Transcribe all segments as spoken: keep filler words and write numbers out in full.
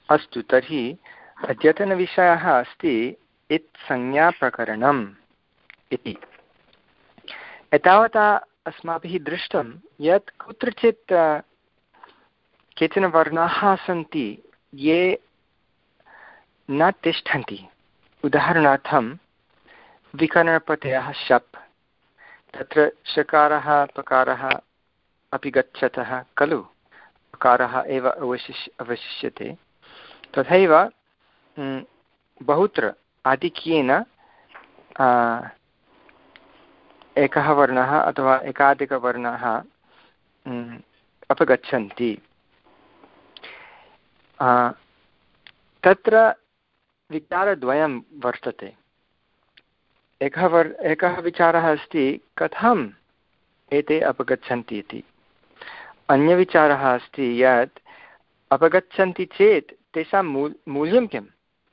अस्तु, तर्हि अद्यतनविषयः अस्ति इत्संज्ञाप्रकरणम् इति। एतावता अस्माभिः दृष्टं यत् कुत्रचित् केचन वर्णाः सन्ति ये न तिष्ठन्ति। उदाहरणार्थं विकरणप्रत्ययः शप्, तत्र शकारः पकारः अपि गच्छतः खलु, पकारः एव अवशिष्य अवशिष्यते। तथैव बहुत्र आधिक्येन एकः वर्णः अथवा एकाधिकवर्णाः अपगच्छन्ति। तत्र विचारद्वयं वर्तते। एकः वर् एकः विचारः अस्ति कथम् एते अपगच्छन्ति इति। अन्यविचारः अस्ति यत् अपगच्छन्ति चेत् तेषां मूल् मूल्यं किम्,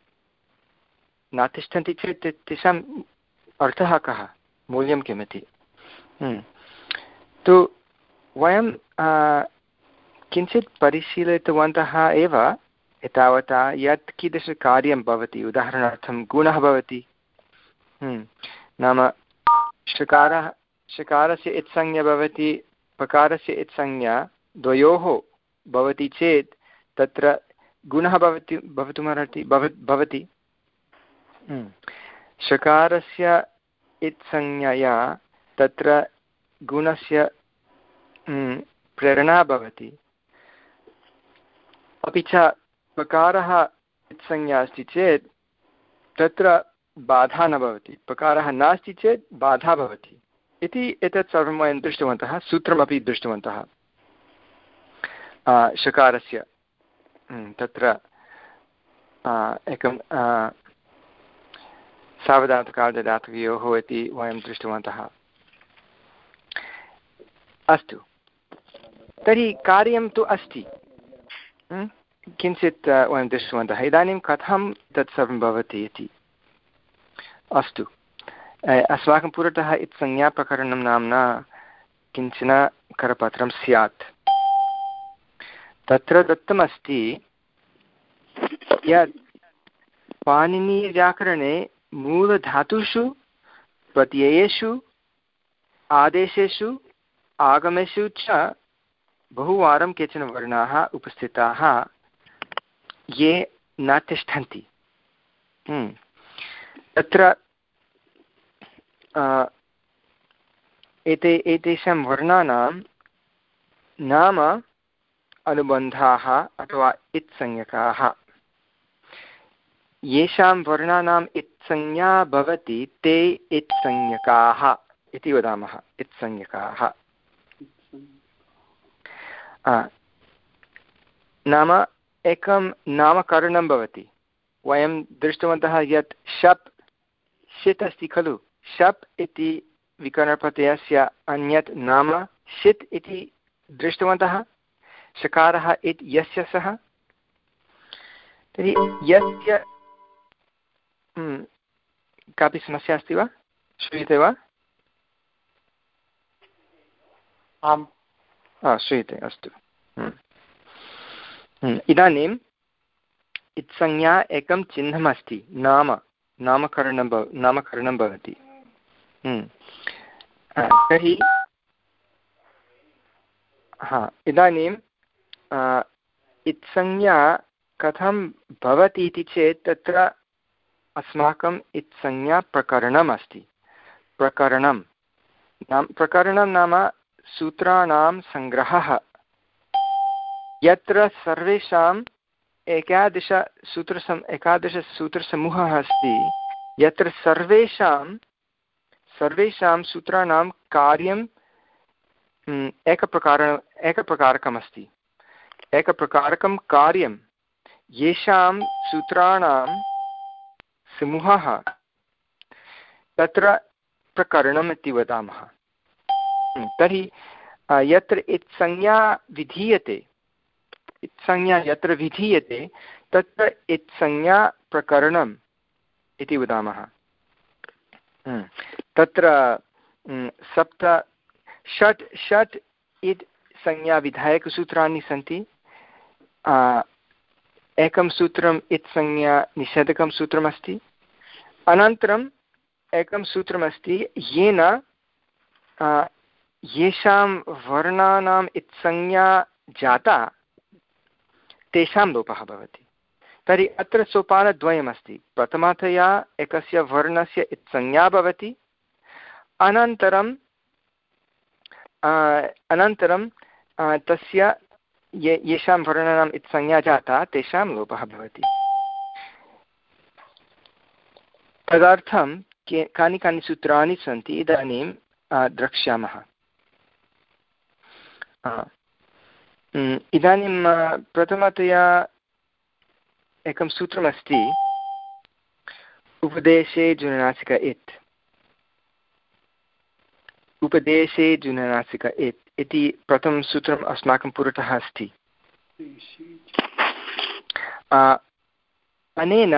न तिष्ठन्ति चेत् तेषाम् अर्थः कः, मूल्यं किम् इति। तु वयं किञ्चित् परिशीलितवन्तः एव एतावता यत् कीदृशकार्यं भवति। उदाहरणार्थं गुणः भवति, नाम षकारः षकारस्य इत्संज्ञा भवति, पकारस्य इत्संज्ञा द्वयोः भवति चेत् तत्र गुणः भवति भवितुमर्हति भवति। षकारस्य इत्संज्ञया तत्र गुणस्य प्रेरणा भवति, अपि च पकारः इत्संज्ञा अस्ति चेत् तत्र बाधा न भवति, पकारः नास्ति चेत् बाधा भवति इति। एतत् सर्वं वयं दृष्टवन्तः, सूत्रमपि दृष्टवन्तः षकारस्य। तत्र एकं सावधातुकार्धधातुकयोः इति वयं दृष्टवन्तः। अस्तु, तर्हि कार्यं तु अस्ति, किञ्चित् वयं दृष्टवन्तः। इदानीं कथं तत्सर्वं भवति इति। अस्तु, अस्माकं पुरतः इत्संज्ञाप्रकरणं नाम्ना किञ्चन करपत्रं स्यात्। तत्र दत्तमस्ति यत् पाणिनीयव्याकरणे मूलधातुषु प्रत्ययेषु आदेशेषु आगमेषु च बहुवारं केचन वर्णाः उपस्थिताः ये न तिष्ठन्ति। तत्र एते एतेषां वर्णानां नाम अनुबन्धाः अथवा इत्संज्ञकाः। येषां वर्णानाम् इत्संज्ञा भवति ते इत्संज्ञकाः इति वदामः, इत्संज्ञकाः। नाम एकं नामकरणं भवति। वयं दृष्टवन्तः यत् शप् षित् अस्ति खलु। शप् इति विकरणप्रत्ययस्य अन्यत् नाम षित् इति दृष्टवन्तः। षकारः इति यस्य सः। तर्हि यस्य कापि समस्या अस्ति वा? श्रूयते वा? आम्, श्रूयते। अस्तु, इदानीम् इत्संज्ञा एकं चिह्नमस्ति, नाम नामकरणं भव नामकरणं भवति। तर्हि हा इदानीम् इत्संज्ञा कथं भवति इति चेत् तत्र अस्माकम् इत्संज्ञाप्रकरणम् अस्ति। प्रकरणं नाम प्रकरणं नाम सूत्राणां सङ्ग्रहः, यत्र सर्वेषाम् एकादशसूत्रसम् एकादशसूत्रसमूहः अस्ति, यत्र सर्वेषां सर्वेषां सूत्राणां कार्यं एकप्रकार एकप्रकारकमस्ति। एकप्रकारकं कार्यं येषां सूत्राणां समूहः तत्र प्रकरणम् इति वदामः। तर्हि यत्र इत्संज्ञा विधीयते इत्संज्ञा यत्र विधीयते तत्र इत्संज्ञा प्रकरणम् इति वदामः। तत्र सप्त षट् षट् इत् संज्ञाविधायकसूत्राणि सन्ति। एकं सूत्रम् इत्संज्ञा निषेधकं सूत्रमस्ति, अनन्तरम् एकं सूत्रमस्ति येन येषां वर्णानाम् इत्संज्ञा जाता तेषां लोपः भवति। तर्हि अत्र सोपानद्वयमस्ति। प्रथमतया एकस्य वर्णस्य इत्संज्ञा भवति, अनन्तरं अनन्तरं तस्य ये येषां वर्णानाम् इत्संज्ञा जाता तेषां लोपः भवति। तदर्थं के कानि कानि सूत्राणि सन्ति इदानीं द्रक्ष्यामः। इदानीं प्रथमतया एकं सूत्रमस्ति उपदेशे जुननासिक इत्। उपदेशे जुननासिक इत् इति प्रथमं सूत्रम् अस्माकं पुरतः अस्ति। अनेन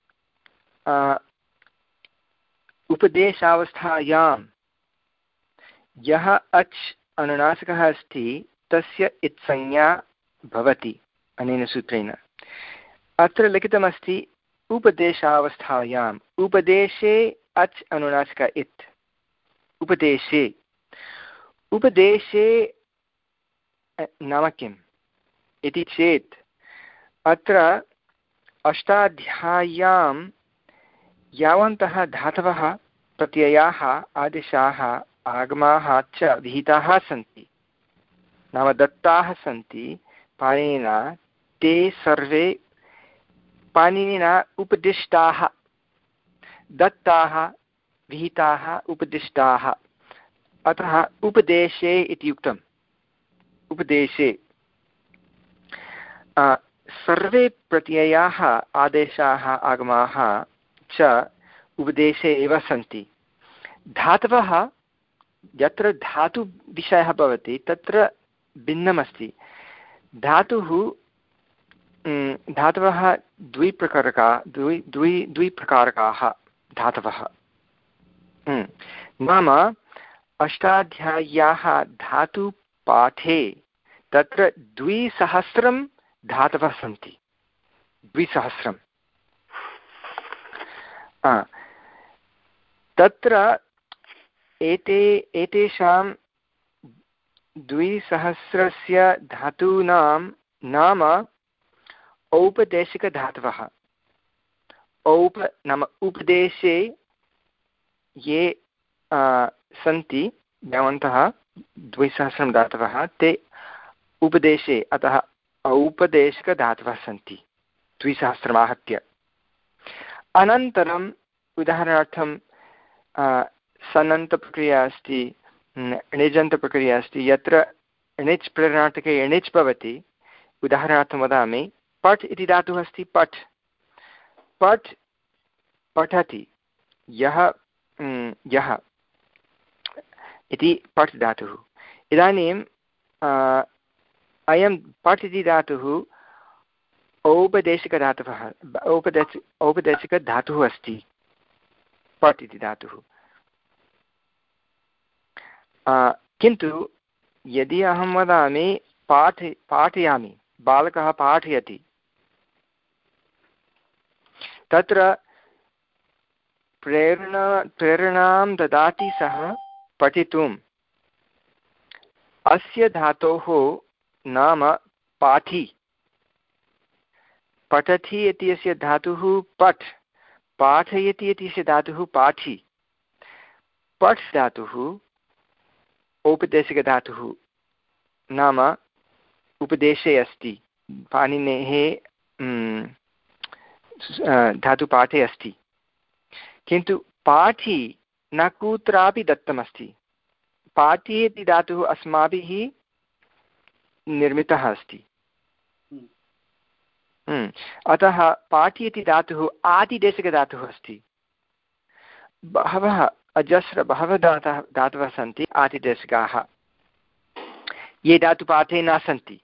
उपदेशावस्थायां यः अच् अनुनासिकः अस्ति तस्य इत्संज्ञा भवति। अनेन सूत्रेण अत्र लिखितमस्ति उपदेशावस्थायाम्। उपदेशे अच् अनुनासिक इत्। उपदेशे उपदेशे नाम किम् इति चेत् अत्र अष्टाध्याय्यां यावन्तः धातवः प्रत्ययाः आदेशाः आगमाः च विहिताः सन्ति, नाम दत्ताः सन्ति पाणिनिना, ते सर्वे पाणिनिना उपदिष्टाः, दत्ताः, विहिताः, उपदिष्टाः। अतः उपदेशे इति उक्तम्। उपदेशे सर्वे प्रत्ययाः आदेशाः आगमाः च उपदेशे एव सन्ति। धातवः यत्र धातुविषयः भवति तत्र भिन्नमस्ति। धातुः धातवः द्विप्रकारका द्वि द्वि द्विप्रकारकाः धातवः। नाम अष्टाध्याय्याः धातुपाठे तत्र द्विसहस्रं धातवः सन्ति। द्विसहस्रं तत्र एते एतेषां द्विसहस्रस्य धातूनां नाम औपदेशिकधातवः। औप नाम उपदेशे ये सन्ति यावन्तः द्विसहस्रं धातवः ते उपदेशे, अतः औपदेशिकधातवः सन्ति द्विसहस्रमाहत्य। अनन्तरम् उदाहरणार्थं सनन्तप्रक्रिया अस्ति, णिजन्तप्रक्रिया अस्ति, यत्र णिच् प्रेरणार्थके णिच् भवति। उदाहरणार्थं वदामि, पठ् इति धातुः अस्ति। पठ् पठ् पठति, यः यः इति पठ् धातुः। इदानीं अयं पठ् इति धातुः औपदेशिकधातवः औपदेशि औपदेशिकधातुः अस्ति। पठ् इति धातुः। किन्तु यदि अहं वदामि पाठ पाठयामि, बालकः पाठयति, तत्र प्रेरणा प्रेरणां ददाति सः पठितुम्। अस्य धातोः नाम पाठी। पठति इति अस्य धातुः पठ्, पाठयति इति अस्य धातुः पाठी। पठ् धातुः औपदेशिकधातुः, नाम उपदेशे अस्ति, पाणिनेः धातुपाठे अस्ति। किन्तु पाठी न कुत्रापि दत्तमस्ति। पाठी इति धातुः अस्माभिः निर्मितः अस्ति। अतः पाठी इति धातुः आदिदेशिकधातुः अस्ति। बहवः अजस्र बहवः धातवः धातवः सन्ति आदिदेशिकाः, ये धातुपाठे न सन्ति।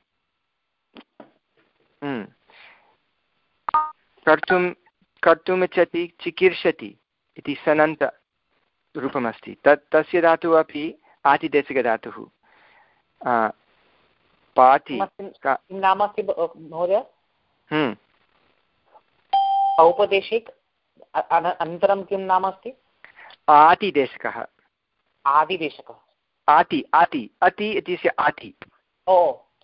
कर्तुं कर्तुम् इच्छति, चिकीर्षति इति सनन्तरूपमस्ति। तत् तस्य धातुः अपि आदिदेशिकधातुः। पाठि नाम किं महोदय? औपदेशिक अनन्तरं किं नाम अस्ति? आतिदेशकः। आदिदेशकः। आति आति अति इत्यस्य आति। ओ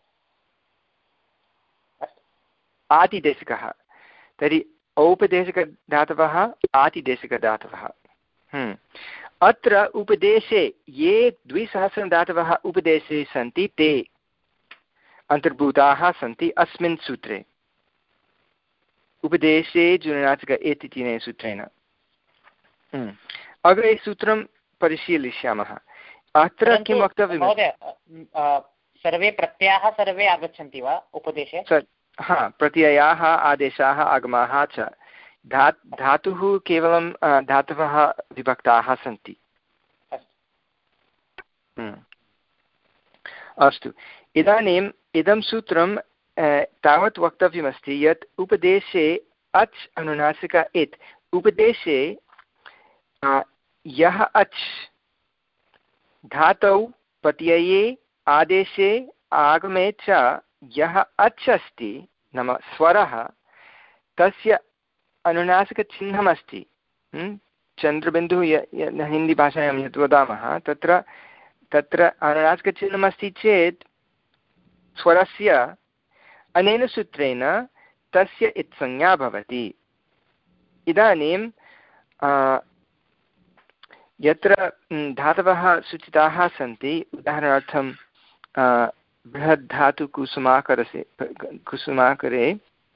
आतिदेशकः। तर्हि औपदेशकधातवः आतिदेशकधातवः। अत्र उपदेशे ये द्विसहस्रं धातवः उपदेशे सन्ति ते अन्तर्भूताः सन्ति अस्मिन् सूत्रे, उपदेशे जुननासिक एति तिनेन सूत्रेण। अग्रे सूत्रं परिशीलिष्यामः। अत्र किं वक्तव्यं? सर्वे प्रत्ययाः सर्वे आगच्छन्ति वा उपदेशे? हा, प्रत्ययाः, आदेशाः, आगमाः च। धा धातुः केवलं धातवः विभक्ताः सन्ति। अस्तु, इदानीम् इदं सूत्रं तावत् वक्तव्यमस्ति यत् उपदेशे अच् अनुनासिक इत्, उपदेशे यः अच् धातौ प्रत्यये आदेशे आगमे च यः अच् अस्ति, नाम स्वरः, तस्य अनुनासिकचिह्नमस्ति। चन्द्रबिन्दुः हिन्दीभाषायां यत् वदामः तत्र तत्र अनुनासिकचिह्नमस्ति चेत् स्वरस्य अनेन सूत्रेण तस्य इत्संज्ञा भवति। इदानीं यत्र धातवः सूचिताः सन्ति, उदाहरणार्थं बृहद्धातुकुसुमाकरसे कुसुमाकरे,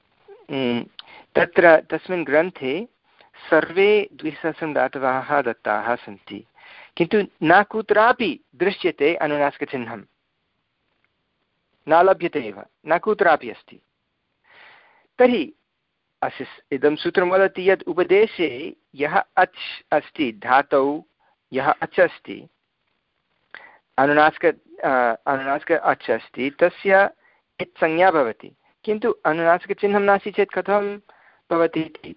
तत्र तस्मिन् ग्रन्थे सर्वे द्विसहस्रं धातवः दत्ताः सन्ति, किन्तु न कुत्रापि दृश्यते अनुनासिकचिह्नं, न लभ्यते एव, न कुत्रापि अस्ति। तर्हि अस्य इदं सूत्रं वदति यत् उपदेशे यः अच् अस्ति, धातौ यः अच् अस्ति, अनुनासिक अनुनासिक अच् अस्ति, तस्य इत् संज्ञा भवति, किन्तु अनुनासिकचिह्नं नास्ति चेत् कथं भवति इति।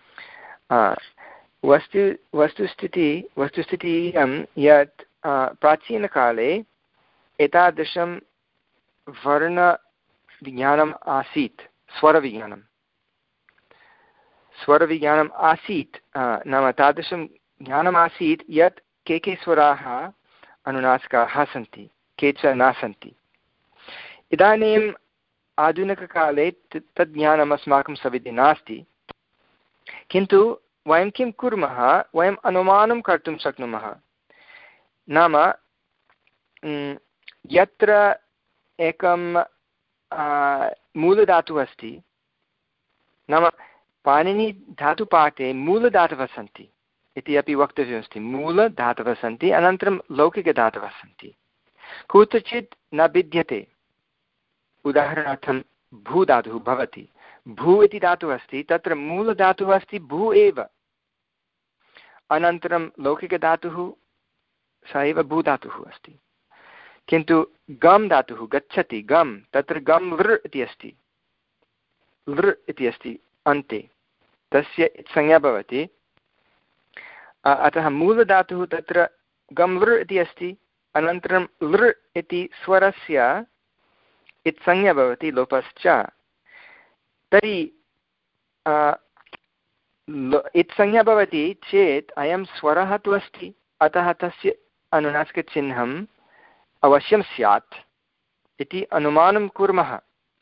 वस्तु वस्तुस्थितिः वस्तुस्थितिः इयं यत् प्राचीनकाले एतादृशं वर्णविज्ञानम् आसीत्, स्वरविज्ञानं स्वरविज्ञानम् आसीत् नाम तादृशं ज्ञानमासीत् यत् के के स्वराः अनुनासिकाः सन्ति, के च न सन्ति। इदानीम् आधुनिककाले तद् ज्ञानम् अस्माकं सविधे नास्ति, किन्तु वयं किं कुर्मः, वयम् अनुमानं कर्तुं शक्नुमः। नाम यत्र एकं मूलधातुः अस्ति, नाम पाणिनिधातुपाठे मूलधातवः सन्ति इति अपि वक्तव्यमस्ति। मूलधातवः सन्ति, अनन्तरं लौकिकधातवः सन्ति, कुत्रचित् न भिद्यते। उदाहरणार्थं भूधातुः भवति, भू इति धातुः अस्ति, तत्र मूलधातुः अस्ति भू एव, अनन्तरं लौकिकधातुः स एव भूधातुः अस्ति, किन्तु गम् धातुः गच्छति, गम्, तत्र गम् वृ इति अस्ति, लृ इति अस्ति अन्ते, तस्य संज्ञा भवति। अतः मूलधातुः तत्र गम् वृ इति अस्ति, अनन्तरं लृ इति स्वरस्य इत्संज्ञा भवति, लोपश्च। तर्हि इत्संज्ञा भवति चेत् अयं स्वरः तु अस्ति, अतः तस्य अनुनासिकचिह्नम् अवश्यं स्यात् इति अनुमानं कुर्मः।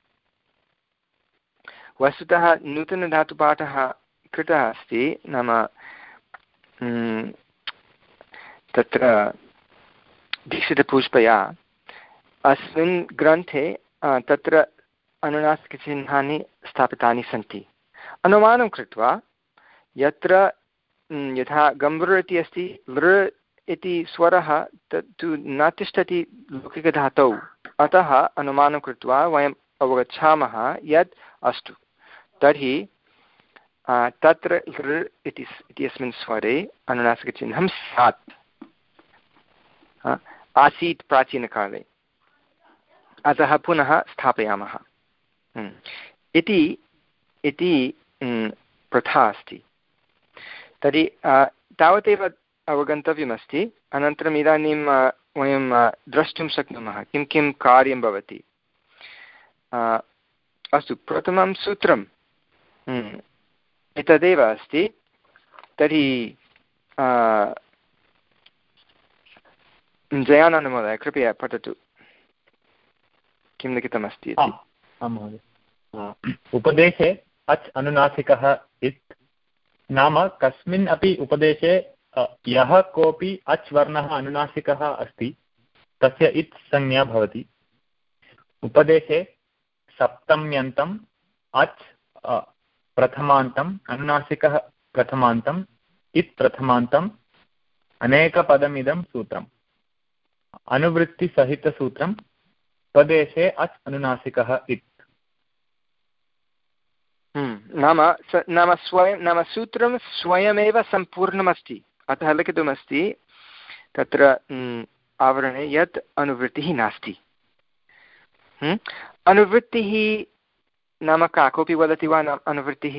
वस्तुतः नूतनधातुपाठः कृतः अस्ति, नाम तत्र दीक्षितपुष्पया अस्मिन् ग्रन्थे तत्र अनुनासिकचिह्नानि स्थापितानि सन्ति। अनुमानं कृत्वा यत्र यथा गम्भृ इति अस्ति, लृ इति स्वरः तत्तु न तिष्ठति लौकिकधातौ, अतः अनुमानं कृत्वा वयम् अवगच्छामः यत् अस्तु तर्हि तत्र लृ इति इत्यस्मिन् स्वरे अनुनासिकचिह्नं स्यात्, आसीत् प्राचीनकाले, अतः पुनः स्थापयामः इति इति प्रथा अस्ति। तर्हि तावदेव अवगन्तव्यमस्ति। अनन्तरम् इदानीं वयं द्रष्टुं शक्नुमः किं किं कार्यं भवति। अस्तु, प्रथमं सूत्रं एतदेव अस्ति। तर्हि जयानन्दमहोदय कृपया पठतु किं लिखितमस्ति इति। आं महोदय। उपदेशे अच् अनुनासिकः इत् नाम कस्मिन् अपि उपदेशे यः कोऽपि अच् वर्णः अनुनासिकः अस्ति तस्य इत् संज्ञा भवति। उपदेशे सप्तम्यन्तम् अच् प्रथमान्तम् अनुनासिकः प्रथमान्तम् इत् प्रथमान्तम् अनेकपदमिदं सूत्रम्। अनुवृत्तिसहितसूत्रम् उपदेशे अच् अनुनासिकः इत्। नाम नाम स्वयं नाम सूत्रं स्वयमेव सम्पूर्णमस्ति, अतः लिखितमस्ति तत्र आवरणे यत् अनुवृत्तिः नास्ति। अनुवृत्तिः नाम का, कोऽपि वदति वा? नाम अनुवृत्तिः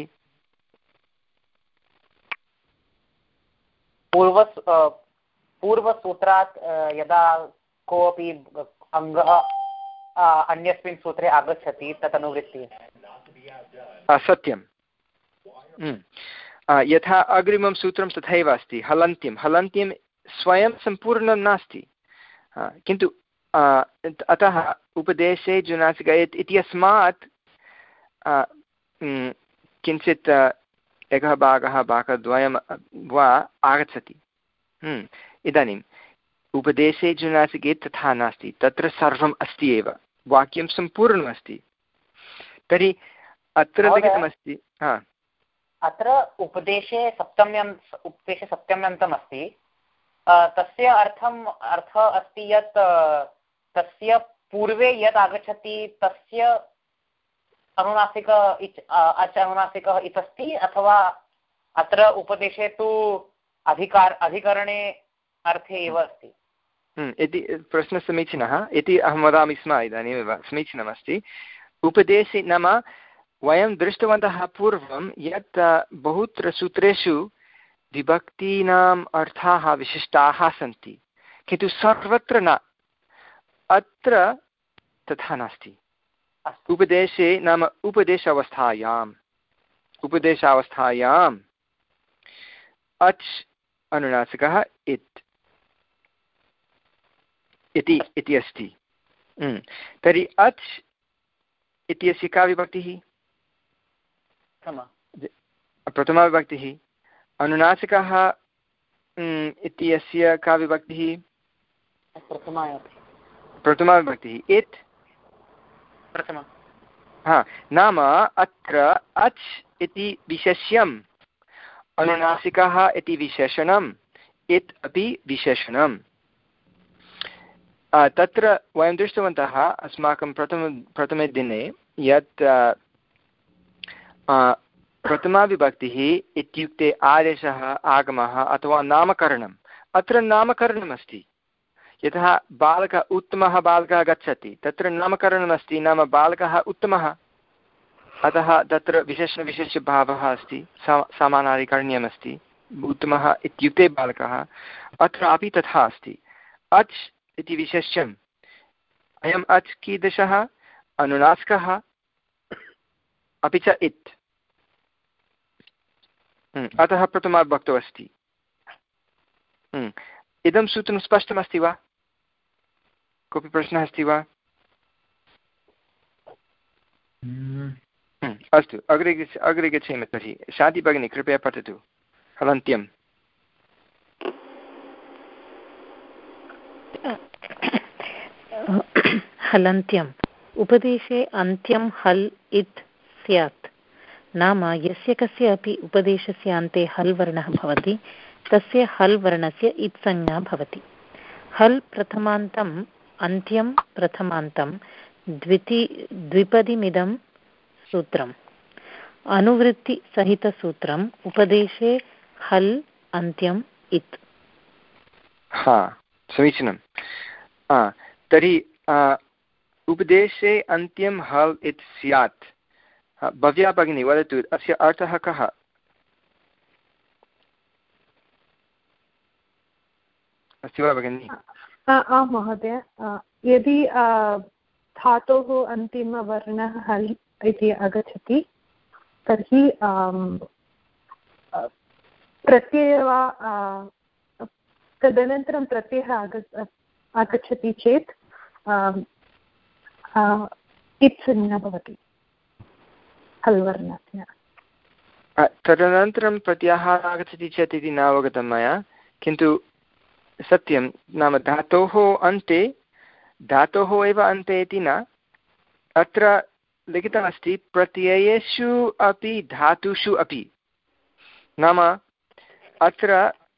पूर्व पूर्वसूत्रात् यदा कोऽपि अङ्गः अन्यस्मिन् सूत्रे आगच्छति तत् अनुवृत्तिः। सत्यं। यथा अग्रिमं सूत्रं तथैव अस्ति, हलन्त्यं। हलन्त्यं स्वयं सम्पूर्णं नास्ति, किन्तु अतः उपदेशे जुनासिक इत्यस्मात् किञ्चित् एकः भागः भागद्वयं वा आगच्छति। इदानीम् उपदेशे जुनासिके तथा नास्ति, तत्र सर्वम् अस्ति एव, वाक्यं सम्पूर्णमस्ति। तर्हि अत्र लिखितमस्ति अत्र उपदेशे सप्तम्यन्त उपदेशे सप्तम्यन्तम् अस्ति। तस्य अर्थम् अर्थः अस्ति यत् तस्य पूर्वे यत् आगच्छति तस्य अनुनासिक अच् अनुनासिकः इति अस्ति, अथवा अत्र उपदेशे तु अधिकार अधिकरणे अर्थे एव अस्ति इति प्रश्नः समीचीनः इति अहं वदामि स्म इदानीमेव। समीचीनमस्ति। उपदेशे नाम वयं दृष्टवन्तः पूर्वं यत् बहुत्र सूत्रेषु विभक्तीनाम् अर्थाः विशिष्टाः सन्ति, किन्तु सर्वत्र न। अत्र तथा नास्ति। उपदेशे नाम उपदेशावस्थायाम् उपदेशावस्थायाम् अच् अनुनासिकः इत् इति इति अस्ति। तर्हि अच् इत्यस्य का विभक्तिः? प्रथमा विभक्तिः। अनुनासिकः इत्यस्य का विभक्तिः? प्रथमा विभक्तिः। इत् प्रथमा। हा, नाम अत्र अच् इति विशेष्यम्, अनुनासिकः इति विशेषणम्, इत् अपि विशेषणम्। तत्र वयं दृष्टवन्तः अस्माकं प्रथम प्रथमे दिने यत् प्रथमाविभक्तिः इत्युक्ते आदेशः, आगमः अथवा नामकरणम्। अत्र नामकरणमस्ति। यतः बालकः उत्तमः बालकः गच्छति, तत्र नामकरणमस्ति, नाम बालकः उत्तमः, अतः तत्र विशेषणविशेषभावः अस्ति, समानाधिकरण्यमस्ति। उत्तमः इत्युक्ते बालकः। अत्रापि तथा अस्ति। अच् इति विशेष्यम्। अयम् अच् कीदृशः? अनुनासिकः अपि च इत्। अतः प्रथमाविभक्तौ अस्ति। इदं सूत्रं स्पष्टमस्ति वा? कोऽपि प्रश्नः अस्ति वा? अस्तु, अग्रे गच्छ अग्रे गच्छेम तर्हि। शान्ति भगिनी कृपया पठतु हलन्त्यम्। हलन्त्यम्। उपदेशे अन्त्यं हल् इत् स्यात्, नाम यस्य कस्य अपि उपदेशस्य अन्ते हल् वर्णः भवति तस्य हल् वर्णस्य इत् संज्ञा भवति। हल् प्रथमान्तम् अन्त्यं प्रथमान्तं द्विति द्विपदिमिदं सूत्रम्। अनुवृत्तिसहितसूत्रम् उपदेशे हल् अन्त्यम् इत्। हा, समीचीनं। तर्हि उपदेशे अन्त्यं हल् इत् स्यात्। भव्या भगिनी वदतु, अस्य अर्थः कः? अस्ति वा भगिनी? आं महोदय। यदि धातोः अन्तिमवर्णः हल् इति आगच्छति तर्हि प्रत्ययः वा तदनन्तरं प्रत्ययः आग आगच्छति चेत् इत्संज्ञा भवति हल् वर्णस्य। तदनन्तरं प्रत्याहारः आगच्छति चेत् इति न अवगतं मया, किन्तु सत्यं नाम धातोः अन्ते धातोः एव अन्ते इति न, अत्र लिखितमस्ति प्रत्ययेषु अपि धातुषु अपि। नाम अत्र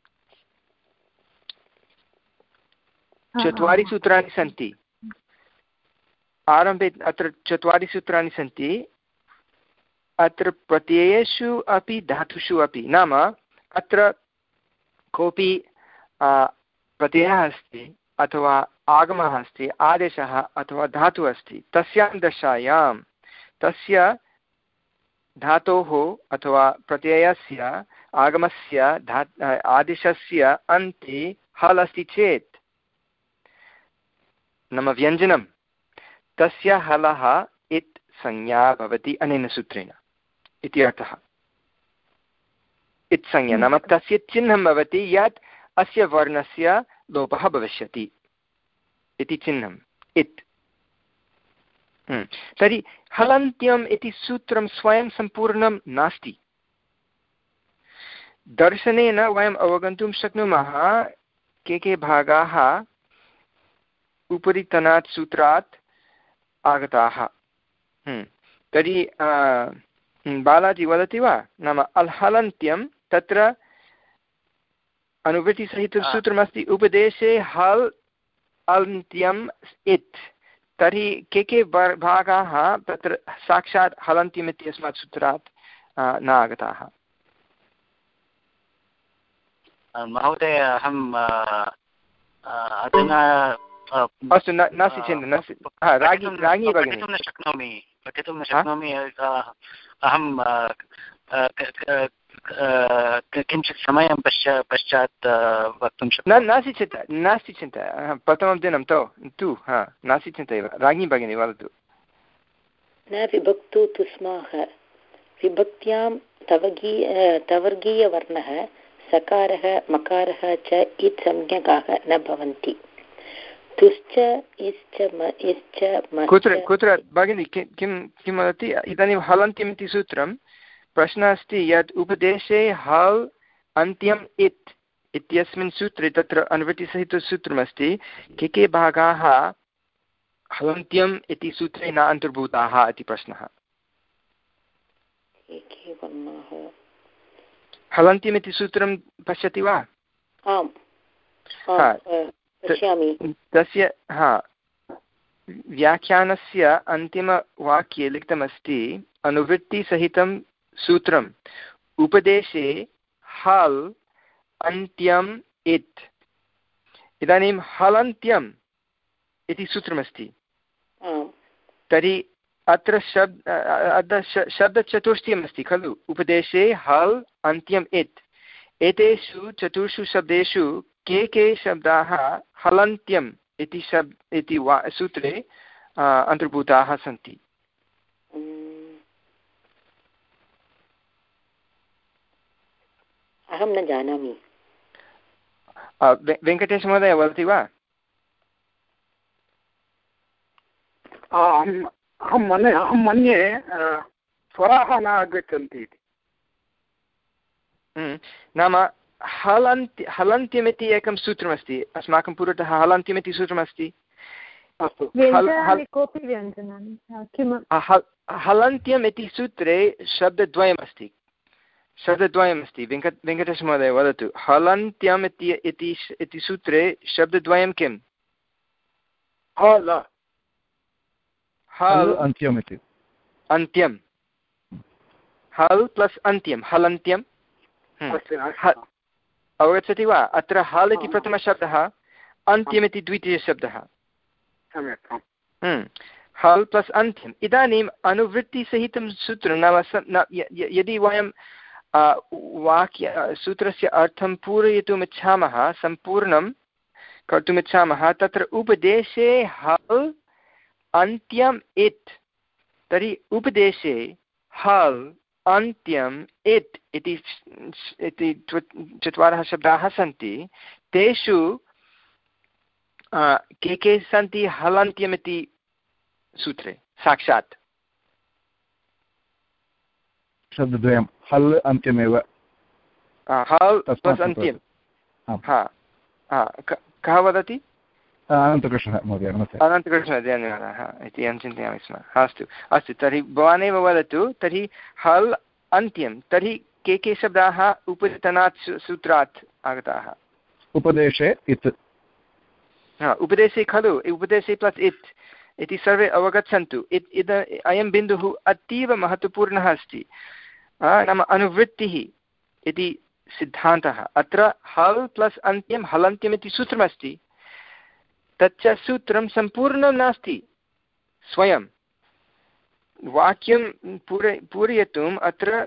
चत्वारि सूत्राणि सन्ति, आरम्भे अत्र चत्वारि सूत्राणि सन्ति, अत्र प्रत्ययेषु अपि धातुषु अपि। नाम अत्र कोऽपि प्रत्ययः अस्ति अथवा आगमः अस्ति, आदेशः अथवा धातुः अस्ति, तस्यां दशायां तस्य धातोः अथवा प्रत्ययस्य आगमस्य धा आदेशस्य अन्ते हल् अस्ति चेत् नाम व्यञ्जनं, तस्य हलः इत् संज्ञा भवति अनेन सूत्रेण इति अर्थः। इत् संज्ञा नाम तस्य चिह्नं भवति यत् अस्य वर्णस्य लोपः भविष्यति इति चिह्नम् इत्। तर्हि हलन्त्यम् इति सूत्रं स्वयं सम्पूर्णं नास्ति। दर्शनेन वयम् अवगन्तुं शक्नुमः के के भागाः उपरितनात् सूत्रात् आगताः। तर्हि बालाजी वदति वा? नाम अल् हलन्त्यं तत्र अनुवृत्तिसहितसूत्रमस्ति उपदेशे हल् अन्त्यम् इत्। तर्हि के के भागाः तत्र साक्षात् हलन्त्यम् इत्यस्मात् सूत्रात् न आगताः? महोदय अहं अधुना अस्तु, नास्ति चिन्ता, नास्ति। राज्ञी भगिनी पठितुं न शक्नोमि पठितुं न शक्नोमि अहं किञ्चित् समयं पश्चात् पश्चात् वक्तुं शक्नोमि। नास्ति चिन्ता, नास्ति चिन्ता, प्रथमं दिनं तु तु हा नास्ति चिन्ता एव। राज्ञी भगिनी वदतु। न विभक्तु तु स्मः, विभक्त्यां तवर्गीय तवर्गीयवर्णः सकारः मकारः च इत् संज्ञकाः न भवन्ति। तुश्च इश्च इश्च कुत्र कुत्र भगिनी किं किं वदति? इदानीं हलन्त्यम् इति सूत्रं, प्रश्नः अस्ति यत् उपदेशे हल् अन्त्यम् इत् इत्यस्मिन् सूत्रे तत्र अनुवृत्तिसहितसूत्रमस्ति, के के भागाः हलन्त्यम् इति सूत्रे न अन्तर्भूताः इति प्रश्नः। हलन्त्यम् इति सूत्रं पश्यति वा? आम् पश्यामि। तस्य हा व्याख्यानस्य अन्तिमवाक्ये लिखितमस्ति अनुवृत्तिसहितं सूत्रम् उपदेशे हल् अन्त्यम् इत्। इदानीं हलन्त्यम् इति सूत्रमस्ति, तर्हि अत्र शब्द अत्र शब्दचतुष्टयमस्ति खलु, उपदेशे हल् अन्त्यम् इत्। एतेषु चतुर्षु शब्देषु के के शब्दाः हलन्त्यम् इति शब्द इति वा सूत्रे अन्तर्भूताः सन्ति? अहं न जानामि। वेङ्कटेशमहोदय वदति वा? अहं अहं मन्ये अहं मन्ये स्वराः न आगच्छन्ति इति। नाम हलन्त्य हलन्त्यमिति एकं सूत्रमस्ति अस्माकं पुरतः। हलन्त्यमिति सूत्रमस्ति। हलन्त्यम् इति सूत्रे शब्दद्वयमस्ति शब्दद्वयमस्ति वेङ्कट वेङ्कटेशमहोदय वदतु। हलन्त्यम् इति इति सूत्रे शब्दद्वयं किम्? हल् हल् अन्त्यम् इति। अन्त्यं हल् प्लस् अन्त्यं हलन्त्यम्। अवगच्छति वा? अत्र हल् इति प्रथमशब्दः, अन्त्यमिति द्वितीयशब्दः। हल् प्लस् अन्त्यम्। इदानीम् अनुवृत्तिसहितं सूत्रं नाम यदि वयं वाक्य सूत्रस्य अर्थं पूरयितुमिच्छामः, सम्पूर्णं कर्तुमिच्छामः, तत्र उपदेशे हल् अन्त्यम् इत्, तर्हि उपदेशे हल् अन्त्यम् इत् इति इति चत्वारः शब्दाः सन्ति। तेषु के के सन्ति हलन्त्यम् इति सूत्रे साक्षात्? शब्दद्वयं हल् अन्त्यमेव। हल् प्लस् अन्त्यं। हा हा कः वदति? अनन्तकृष्णः महोदय। नमस्ते। अनन्तकृष्णः धन्यवादः इति अहं चिन्तयामि स्म। अस्तु अस्तु तर्हि भवानेव वदतु। तर्हि हल् अन्त्यं तर्हि के के शब्दाः उपरितनात् सूत्रात् आगताः? उपदेशे इत्। हा उपदेशे खलु उपदेशे प्लस् इत् इति सर्वे अवगच्छन्तु। इत् इद अयं बिन्दुः अतीव महत्त्वपूर्णः अस्ति। नाम अनुवृत्तिः इति सिद्धान्तः। अत्र हल् प्लस् अन्त्यं हलन्त्यम् इति सूत्रमस्ति। तच्च सूत्रं सम्पूर्णं नास्ति। स्वयं वाक्यं पूर पूरयितुम् अत्र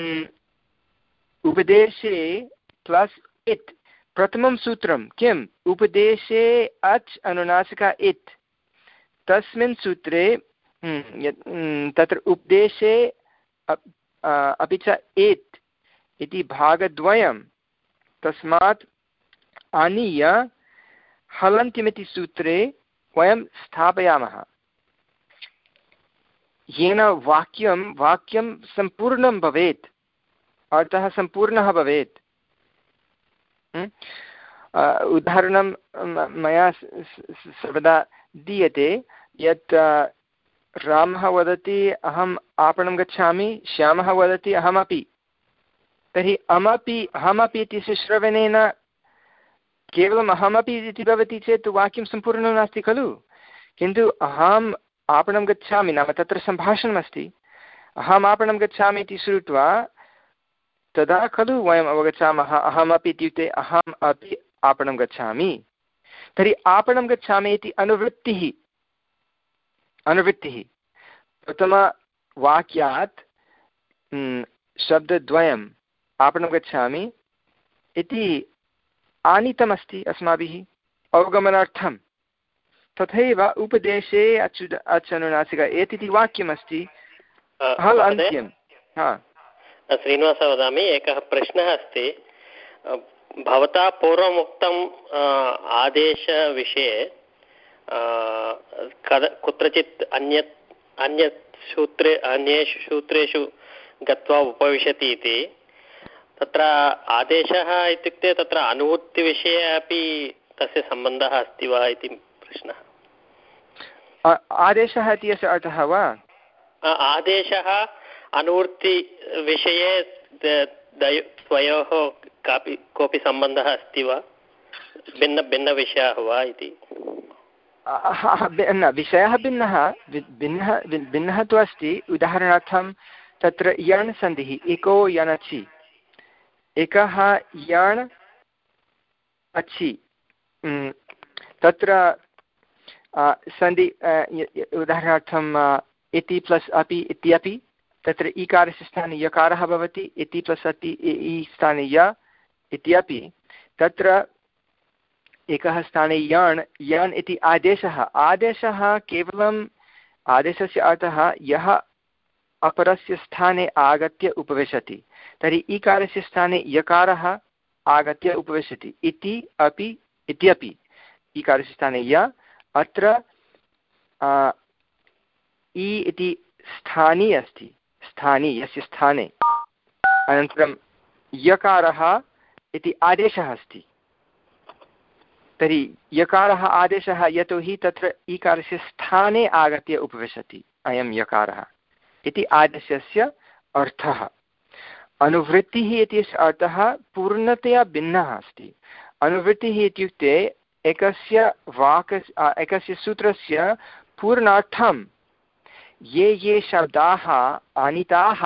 उपदेशे प्लस् इत् प्रथमं सूत्रं किम्? उपदेशे अच् अनुनासिका इत्। तस्मिन् सूत्रे तत्र उपदेशे अपि च इत् इति भागद्वयं तस्मात् आनीय हलन्त्यमिति सूत्रे वयं स्थापयामः, येन वाक्यं वाक्यं सम्पूर्णं भवेत्, अर्थः सम्पूर्णः भवेत्। उदाहरणं मया सर्वदा दीयते यत् रामः वदति अहम् आपणं गच्छामि, श्यामः वदति अहमपि। तर्हि अमपि अहमपि इत्यस्य श्रवणेन केवलम् अहमपि इति भवति चेत् वाक्यं सम्पूर्णं नास्ति खलु। किन्तु अहम् आपणं गच्छामि नाम तत्र सम्भाषणमस्ति। अहम् आपणं गच्छामि इति श्रुत्वा तदा खलु वयम् अवगच्छामः अहमपि इत्युक्ते अहम् अपि आपणं गच्छामि। तर्हि आपणं गच्छामि इति अनुवृत्तिः अनुवृत्तिः प्रथमवाक्यात् शब्दद्वयम् आपणं गच्छामि इति आनीतमस्ति अस्माभिः अवगमनार्थं। तथैव उपदेशे अच्युत अच् अनुनासिका एत् इति वाक्यमस्ति हल् अन्त्यं। हा श्रीनिवासः वदामि, एकः प्रश्नः अस्ति। भवता पूर्वम् उक्तम् आदेशविषये कद कुत्रचित् अन्यत् अन्यत् सूत्रे अन्येषु सूत्रेषु गत्वा उपविशति इति, तत्र आदेशः इत्युक्ते तत्र अनुवृत्तिविषये अपि तस्य सम्बन्धः अस्ति वा इति प्रश्नः। आदेशः इत्यस्य अर्थः वा? आदेशः अनुवृत्तिविषये द्वयोः कापि कोऽपि सम्बन्धः अस्ति वा, भिन्न भिन्नविषयाः वा इति? न, विषयः भिन्नः भिन्नः भिन्नः तु अस्ति। उदाहरणार्थं तत्र यण् सन्धिः इको यणचि, एकः यण् अच्छि, तत्र सन्धि उदाहरणार्थम् इति प्लस् अपि इत्यपि, तत्र ईकारस्य स्थाने यकारः भवति, इति प्लस् अति इ स्थाने य इत्यपि, तत्र एकः स्थाने यण् यण् इति आदेशः। आदेशः केवलम् आदेशस्य अर्थः यः अपरस्य स्थाने आगत्य उपविशति। तर्हि ईकारस्य स्थाने यकारः आगत्य उपविशति, इति अपि इत्यपि ईकारस्य स्थाने य। अत्र इ इति स्थानी अस्ति, स्थानी यस्य स्थाने। अनन्तरं यकारः इति आदेशः अस्ति। तर्हि यकारः आदेशः यतोहि तत्र ईकारस्य स्थाने आगत्य उपविशति अयं यकारः इति आदेशस्य अर्थः। अनुवृत्तिः इत्यस्य अर्थः पूर्णतया भिन्नः अस्ति। अनुवृत्तिः इत्युक्ते एकस्य वाक् एकस्य सूत्रस्य पूर्णार्थं ये ये शब्दाः आनीताः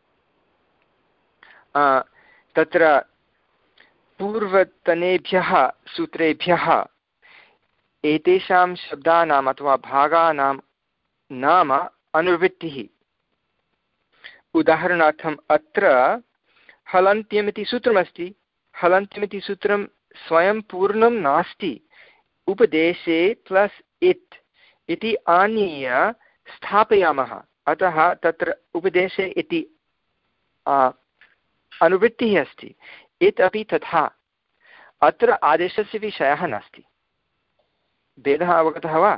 तत्र पूर्वतनेभ्यः सूत्रेभ्यः, एतेषां शब्दानाम् अथवा भागानां नाम अनुवृत्तिः। उदाहरणार्थम् अत्र हलन्त्यमिति सूत्रमस्ति। हलन्त्यमिति सूत्रं स्वयं पूर्णं नास्ति। उपदेशे प्लस् इत् इति आनीय स्थापयामः। अतः तत्र उपदेशे इति अनुवृत्तिः अस्ति। इत् अपि तथा। अत्र आदेशस्य विषयः नास्ति। भेदः अवगतः वा?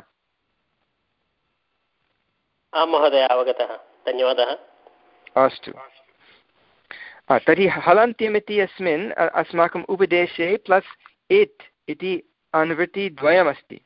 आं महोदय, अवगतः, धन्यवादः। अस्तु, तर्हि हलन्त्यमिति अस्मिन् अस्माकम् उपदेशे प्लस् इत् इति अनुवृत्तिद्वयमस्ति।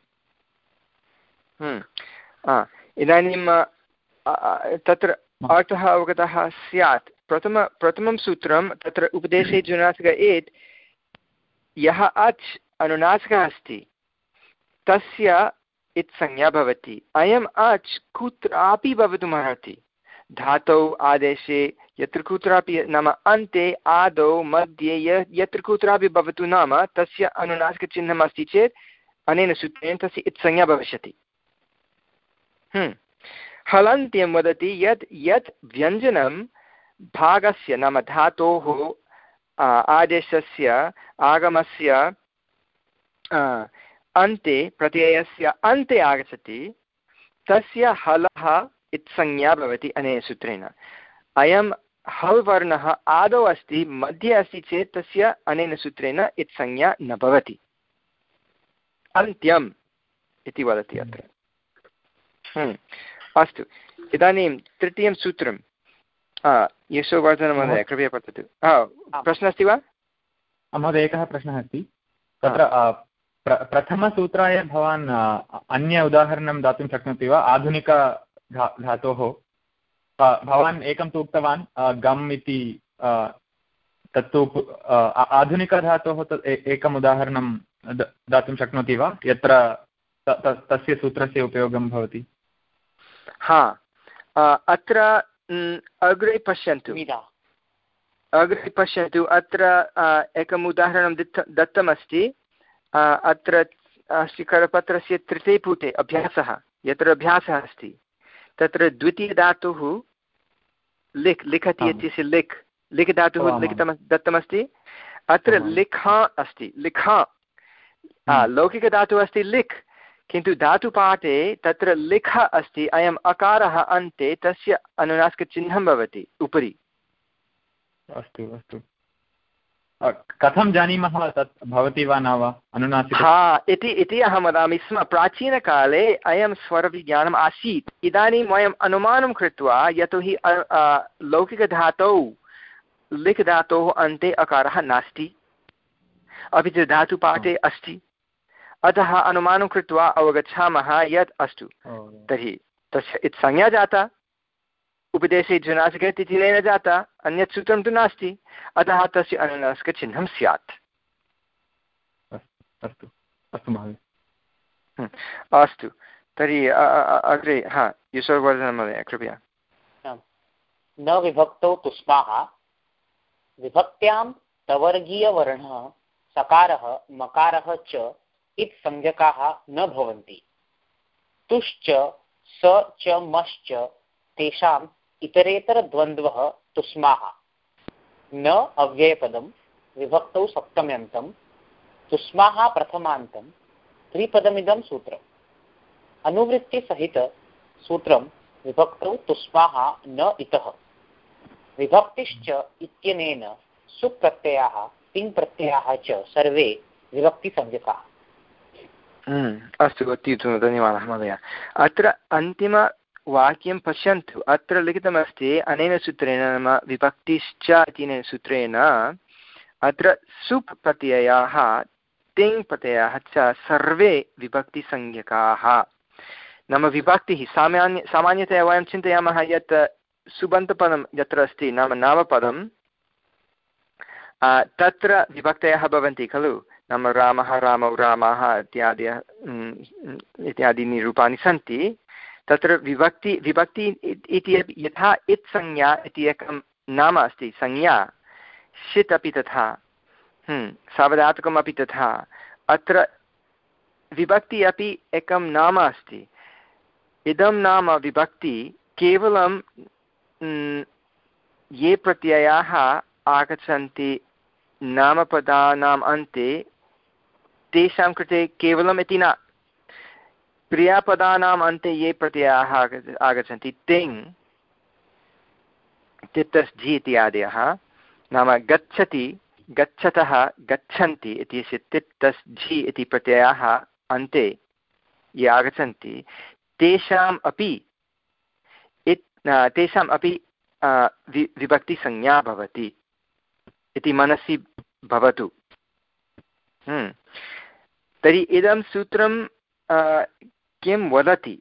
इदानीं तत्र अर्थः अवगतः स्यात्। प्रथम प्रथमं सूत्रं तत्र उपदेशे जुनासिक एत्, यः अच् अनुनासिकः अस्ति तस्य इत्संज्ञा भवति। अयम् अच् कुत्रापि भवितुमर्हति, धातौ, आदेशे, यत्र कुत्रापि, नाम अन्ते, आदौ, मध्ये, य यत्र कुत्रापि भवतु, नाम तस्य अनुनासिकचिह्नम् अस्ति चेत् अनेन सूत्रेण तस्य इत्संज्ञा भविष्यति। हलन्त्यं वदति यत् यत् व्यञ्जनं भागस्य, नाम धातोः, आदेशस्य, आगमस्य अन्ते, प्रत्ययस्य अन्ते आगच्छति, तस्य हलः इत्संज्ञा भवति अनेन सूत्रेण। अयं हल् वर्णः आदौ अस्ति, मध्ये अस्ति चेत् तस्य अनेन सूत्रेण इत्संज्ञा न भवति। अन्त्यम् इति वदति अत्र। अस्तु, इदानीं तृतीयं सूत्रं यशोवर्धनमहोदय कृपया पठतु। प्रश्नः अस्ति वा? महोदय, एकः प्रश्नः अस्ति। तत्र प्रथमसूत्राय भवान् अन्य उदाहरणं दातुं शक्नोति वा? आधुनिक धातोः भवान् एकं तु उक्तवान् गम् इति, तत्तु आधुनिकधातोः एकम् उदाहरणं दातुं शक्नोति वा, यत्र तस्य सूत्रस्य उपयोगं भवति? हा, अत्र अग्रे पश्यन्तु अग्रे पश्यन्तु अत्र एकम् उदाहरणं दत्तमस्ति। अत्र अस्ति करपत्रस्य तृतीये पुटे अभ्यासः, यत्र अभ्यासः अस्ति तत्र द्वितीयधातुः लिख्, लिखति इत्यस्य लिख्, लिख् धातुः लिखितं दत्तमस्ति। अत्र लिखा अस्ति, लिखा लौकिकधातुः अस्ति लिख्, किन्तु धातुपाठे तत्र लिख अस्ति, अयम् अकारः अन्ते, तस्य अनुनासिकचिह्नं भवति उपरि। अस्तु अस्तु, कथं जानीमः तत् भवति वा न वा अनुनासिक? हा, इति इति अहं वदामि स्म। प्राचीनकाले अयं स्वरविज्ञानम् आसीत्। इदानीं वयम् अनुमानं कृत्वा, यतोहि लौकिकधातौ लिख् धातोः अन्ते अकारः नास्ति, अपि च धातुपाठे अस्ति, अतः अनुमानं कृत्वा अवगच्छामः यत् अस्तु तर्हि तस्य इत्संज्ञा जाता, उपदेशे जुनासिक इति चिह्नेन जाता, अन्यत् सूत्रं तु नास्ति, अतः तस्य अनुनासिकचिह्नं स्यात्। अस्तु अस्तु महोदय। अस्तु, तर्हि अग्रे हा यशोवर्धन महोदय कृपया। न विभक्तौ तुष्माः विभक्त्यां तवर्गीयवर्णः सकारः मकारः च इत्संज्ञकाः न भवन्ति। तुश्च स च मश्च तेषाम् इतरेतरद्वन्द्वः तुष्माः। न अव्ययपदं विभक्तौ सप्तम्यन्तं तुष्माः प्रथमान्तं त्रिपदमिदं सूत्रम्। अनुवृत्तिसहित सूत्रं विभक्तौ तुष्माः न इतः। विभक्तिश्च इत्यनेन सुप्रत्ययाः तिङ्प्रत्ययाः च सर्वे विभक्तिसंज्ञकाः। अस्तु, अत्युत्तमं, धन्यवादः महोदय। अत्र अन्तिमवाक्यं पश्यन्तु, अत्र लिखितमस्ति अनेन सूत्रेण, नाम विभक्तिश्च इत्यनेन सूत्रेण अत्र सुप् प्रत्ययाः तिङ् प्रत्ययाः च सर्वे विभक्तिसंज्ञकाः। नाम विभक्तिः सामान्य सामान्यतया वयं चिन्तयामः यत् सुबन्तपदं यत्र अस्ति, नाम नामपदं, तत्र विभक्तयः भवन्ति खलु, नाम रामः, रामौ, रामाः इत्यादयः इत्यादीनि रूपाणि सन्ति। तत्र विभक्ति विभक्ति इति यथा इत्संज्ञा इति एकं नाम अस्ति, संज्ञा, षित् अपि तथा, सावधातुकम् अपि तथा। अत्र विभक्ति अपि एकं नाम अस्ति। इदं नाम विभक्ति केवलं ये प्रत्ययाः आगच्छन्ति नामपदानाम् अन्ते तेषां कृते केवलम् इति न, क्रियापदानाम् अन्ते ये प्रत्ययाः आगच्छन्ति तिङ् तिप्तस् झि इत्यादयः नाम गच्छति गच्छतः गच्छन्ति इत्यस्य तिप्तस् झि इति प्रत्ययाः अन्ते ये आगच्छन्ति तेषाम् अपि तेषाम् अपि वि विभक्तिसंज्ञा भवति इति मनसि भवतु। तर्हि इदं सूत्रं किं वदति?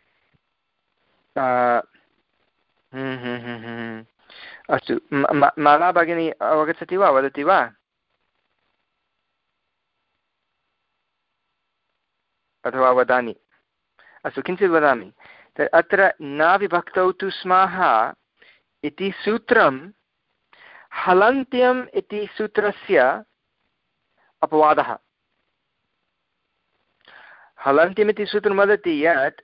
अस्तु, माला भगिनी अवगच्छति वा, वदति वा? अथवा वदामि? अस्तु, किञ्चित् वदामि। अत्र न विभक्तौ तु स्मः इति सूत्रं हलन्त्यम् इति सूत्रस्य अपवादः। हलन्त्यम् इति सूत्रं वदति यत्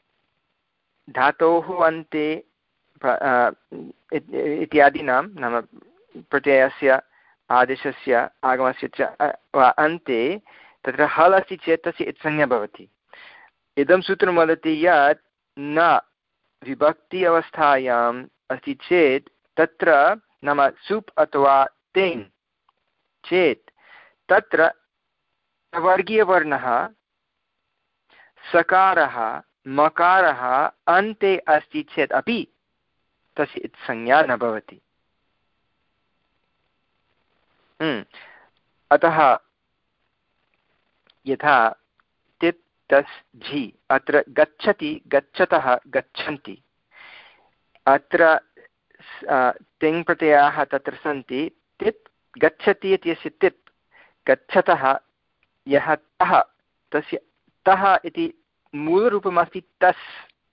धातोः अन्ते इत्यादीनां नाम प्रत्ययस्य आदेशस्य आगमस्य च अन्ते तत्र हल् अस्ति चेत् तस्य इत्संज्ञा भवति। इदं सूत्रं वदति यत् न विभक्ति अवस्थायाम् अस्ति चेत् तत्र नाम सुप् अथवा तेङ् चेत् तत्र वर्गीयवर्णः सकारः मकारः अन्ते अस्ति चेत् अपि तस्य इत्संज्ञा न भवति। अतः यथा तिप् तस् झि अत्र गच्छति गच्छतः गच्छन्ति, अत्र तिङ् प्रत्ययाः तत्र सन्ति। तिप् गच्छति इत्यस्य तिप् गच्छतः यः तः तस्य तः इति मूलरूपमस्ति तस्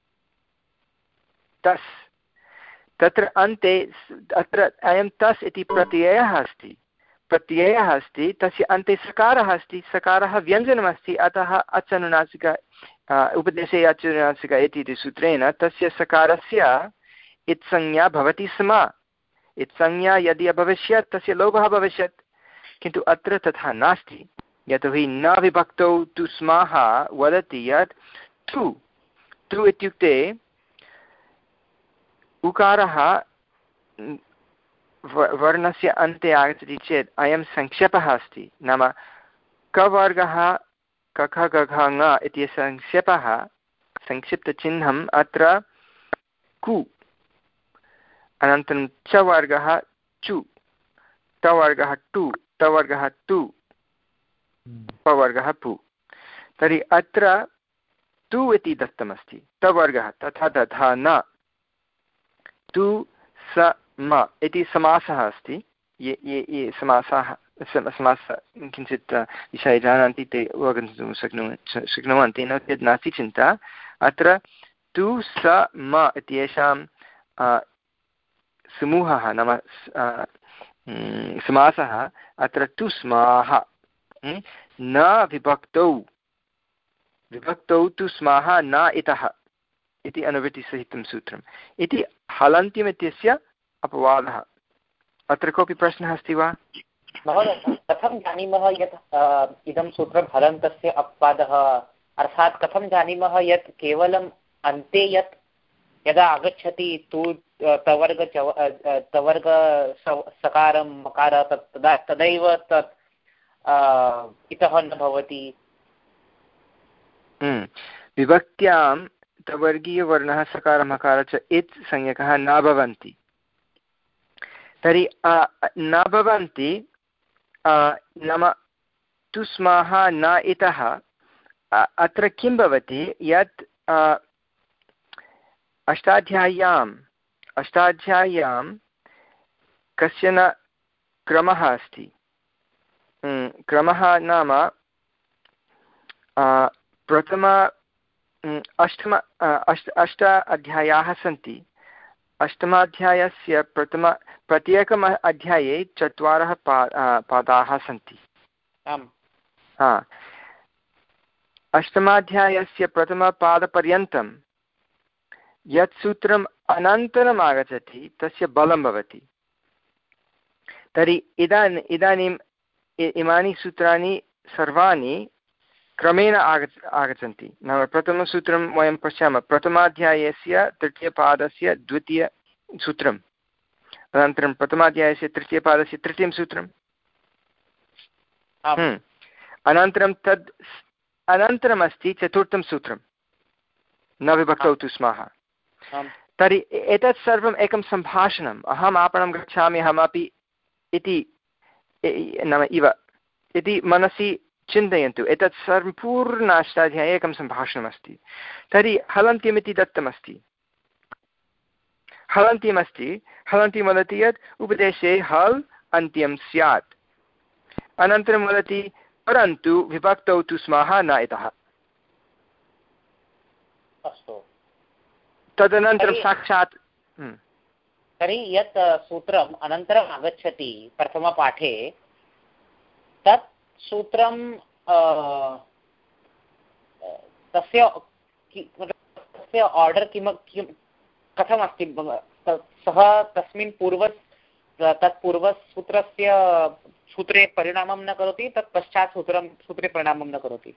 तस् तत्र अन्ते अत्र अयं तस् इति प्रत्ययः अस्ति प्रत्ययः अस्ति तस्य अन्ते सकारः अस्ति। सकारः व्यञ्जनमस्ति, अतः अचनुनासिक उपदेशे अचनुनासिक इति सूत्रेण तस्य सकारस्य इत्संज्ञा भवति स्म। इत्संज्ञा यदि अभविष्यत् तस्य लोपः भविष्यत्, किन्तु अत्र तथा नास्ति। यतोहि न विभक्तौ तु स्मः वदति यत् तु तु इत्युक्ते उकारः वर्णस्य अन्ते आगच्छति चेत् अयं संक्षेपः अस्ति। नाम कवर्गः कख गघ ङ इति संक्षेपः संक्षिप्तचिह्नम् अत्र कु, अनन्तरं च वर्गः चु, टवर्गः टु, टवर्गः टु, पवर्गः पु। तर्हि अत्र तु इति दत्तमस्ति, तवर्गः तथा तथा न, तु स म इति समासः अस्ति। ये ये ये समासाः समासः किञ्चित् विषये जानन्ति ते अवगन्तुं शक्नुवन्ति शक्नुवन्ति न चेत् नास्ति चिन्ता। अत्र तु स म इत्येषां समूहः नाम समासः अत्र तु स्मः न विभक्तौ विभक्तौ तु स्मः न इतः इति अनुवृत्तिसहितं सूत्रम् इति हलन्त्यम् इत्यस्य अपवादः। अत्र कोऽपि प्रश्नः अस्ति वा? महोदय, कथं जानीमः यत् इदं सूत्रं हलन्तस्य अपवादः? अर्थात् कथं जानीमः यत् केवलम् अन्ते यत् यदा आगच्छति तु तवर्ग तवर्ग सकारं मकारः तत् तदा तदैव तत् इतः न भवति? विभक्त्यां तवर्गीयवर्णः सकारः मकारः च इत् संज्ञकः न भवन्ति। तर्हि न भवन्ति नाम तु स्मः न इतः। अत्र किं भवति यत् अष्टाध्याय्याम् अष्टाध्याय्यां कश्चन क्रमः अस्ति। क्रमः नाम प्रथम अष्टम अष्ट अष्ट अध्यायाः सन्ति। अष्टमाध्यायस्य प्रथम प्रत्येकम् अध्याये चत्वारः पा पादाः सन्ति। आम्। हा, अष्टमाध्यायस्य प्रथमपादपर्यन्तं यत् सूत्रम् अनन्तरम् आगच्छति तस्य बलं भवति। तर्हि इदानीम् इदानीम् इमानि सूत्राणि सर्वाणि क्रमेण आगच्छ आगच्छन्ति। नाम प्रथमसूत्रं वयं पश्यामः, प्रथमाध्यायस्य तृतीयपादस्य द्वितीयसूत्रं अनन्तरं प्रथमाध्यायस्य तृतीयपादस्य तृतीयं सूत्रम् अनन्तरं तद् अनन्तरमस्ति चतुर्थं सूत्रं न विभक्तौ तु स्मः। तर्हि एतत् सर्वम् एकं सम्भाषणम्, अहम् आपणं गच्छामि अहमपि इति नाम इव इति मनसि चिन्तयन्तु। एतत् सर्वं पूर्ण अष्टाध्याये एकं सम्भाषणमस्ति। तर्हि हलन्त्यमिति दत्तमस्ति, हलन्त्यमस्ति, हलन्त्यं वदति यत् उपदेशे हल् अन्त्यं स्यात्, अनन्तरं वदति परन्तु विभक्तौ तु स्मः न इतः। अस्तु, तदनन्तरं साक्षात् तर्हि यत् सूत्रम् अनन्तरम् आगच्छति प्रथमपाठे तत् सूत्रं तस्य तस्य आर्डर् किं किं कथमस्ति? सः तस्मिन् पूर्व तत् पूर्वसूत्रस्य सूत्रे परिणामं न करोति, तत् पश्चात् सूत्रं सूत्रे परिणामं न करोति।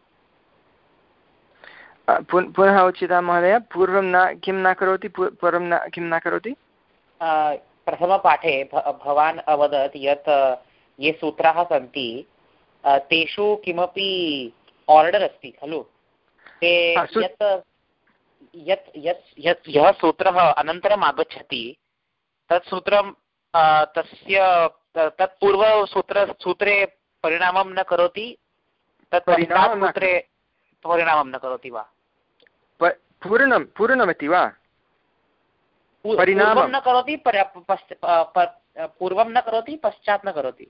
पुनः उच्यतां महोदय, पूर्वं न किं न करोति, पूर्वं न किं न करोति? प्रथमपाठे भवान् अवदत् यत् ये सूत्राः सन्ति तेषु किमपि आर्डर् अस्ति खलु, ते यत् यत् यत् यत् यः सूत्रः अनन्तरम् आगच्छति तत् सूत्रं तस्य तत् पूर्वसूत्र सूत्रे परिणामं न करोति, तत् सूत्रे परिणामं न करोति वा? पूर्णं पूर्णमिति वा? परिणामं न करोति, पूर्वं न करोति, पश्चात् न करोति।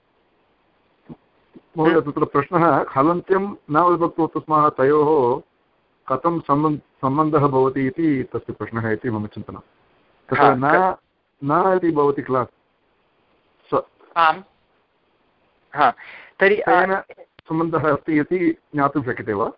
महोदय, तत्र प्रश्नः हलन्त्यं न विभक्तौ स्मः तयोः कथं सम्बन्ध सम्बन्धः भवति इति तस्य प्रश्नः इति मम चिन्तनं। तत्र न न इति भवति किल, तर्हि सम्बन्धः अस्ति इति ज्ञातुं शक्यते वा?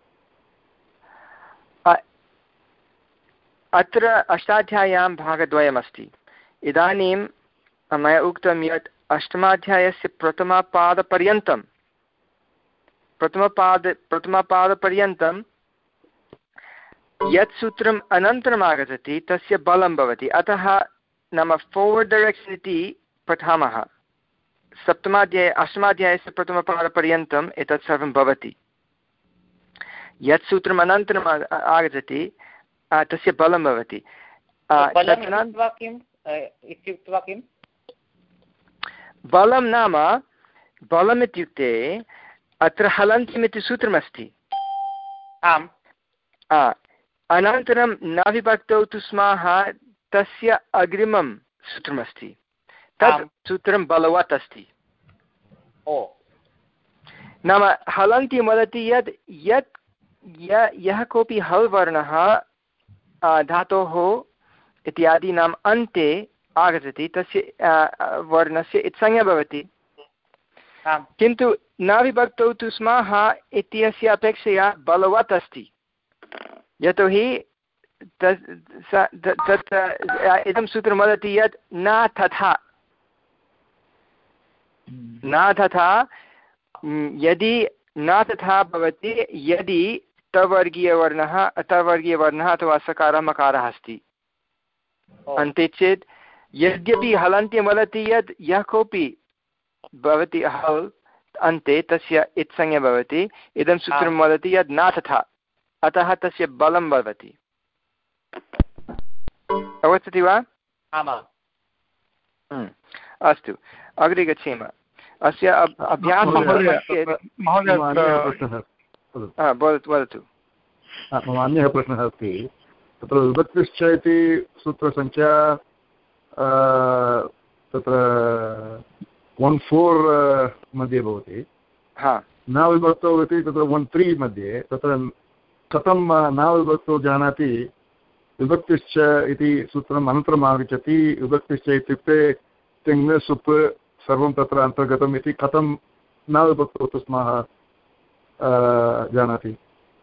अत्र अष्टाध्याय्यां भागद्वयमस्ति। इदानीं मया उक्तं यत् अष्टमाध्यायस्य प्रथमपादपर्यन्तं प्रथमपाद प्रथमपादपर्यन्तं यत् सूत्रम् अनन्तरम् आगच्छति तस्य बलं भवति। अतः नाम फोर्वर्ड् डैरेक्षन् इति पठामः। सप्तमाध्याये अष्टमाध्यायस्य प्रथमपादपर्यन्तम् एतत् सर्वं भवति। यत् सूत्रम् अनन्तरम् आगच्छति तस्य बलं भवति। बलं नाम बलम् इत्युक्ते अत्र हलन्त्यमिति सूत्रमस्ति। आम्, अनन्तरं न विभक्तौ तु स्मः तस्य अग्रिमं सूत्रमस्ति, तत् सूत्रं बलवत् अस्ति। नाम हलन्त्यं वदति यत् यत् यः कोऽपि हल् वर्णः धातोः इत्यादीनाम् अन्ते आगच्छति तस्य वर्णस्य इत्संज्ञा भवति, किन्तु न विभक्तौ तु स्मः इत्यस्य अपेक्षया बलवत् अस्ति। यतोहि तत् इदं सूत्रं वदति यत् न तथा न तथा यदि न तथा भवति यदि तवर्गीयवर्णः तवर्गीयवर्णः अथवा सकारः मकारः अस्ति अन्ते चेत्, यद्यपि हलन्त्यं वदति यत् यः कोऽपि भवति हल् अन्ते तस्य इत्संज्ञा भवति, इदं सूत्रं वदति यत् न तथा, अतः तस्य बलं भवति। अवगच्छति वा? अस्तु, अग्रे गच्छेम। अस्य अभ्यासः वदतु। मम अन्यः प्रश्नः अस्ति। तत्र विभक्तिश्च इति सूत्रसङ्ख्या तत्र वन् फोर् मध्ये भवति, न विभक्तौ इति तत्र वन् त्री मध्ये। तत्र कथं न विभक्तौ जानाति विभक्तिश्च इति सूत्रम् अनन्तरम् आगच्छति। विभक्तिश्च इत्युक्ते तिङ् सुप् सर्वं तत्र अन्तर्गतम् इति कथं न विभक्तौ स्मः जानाति?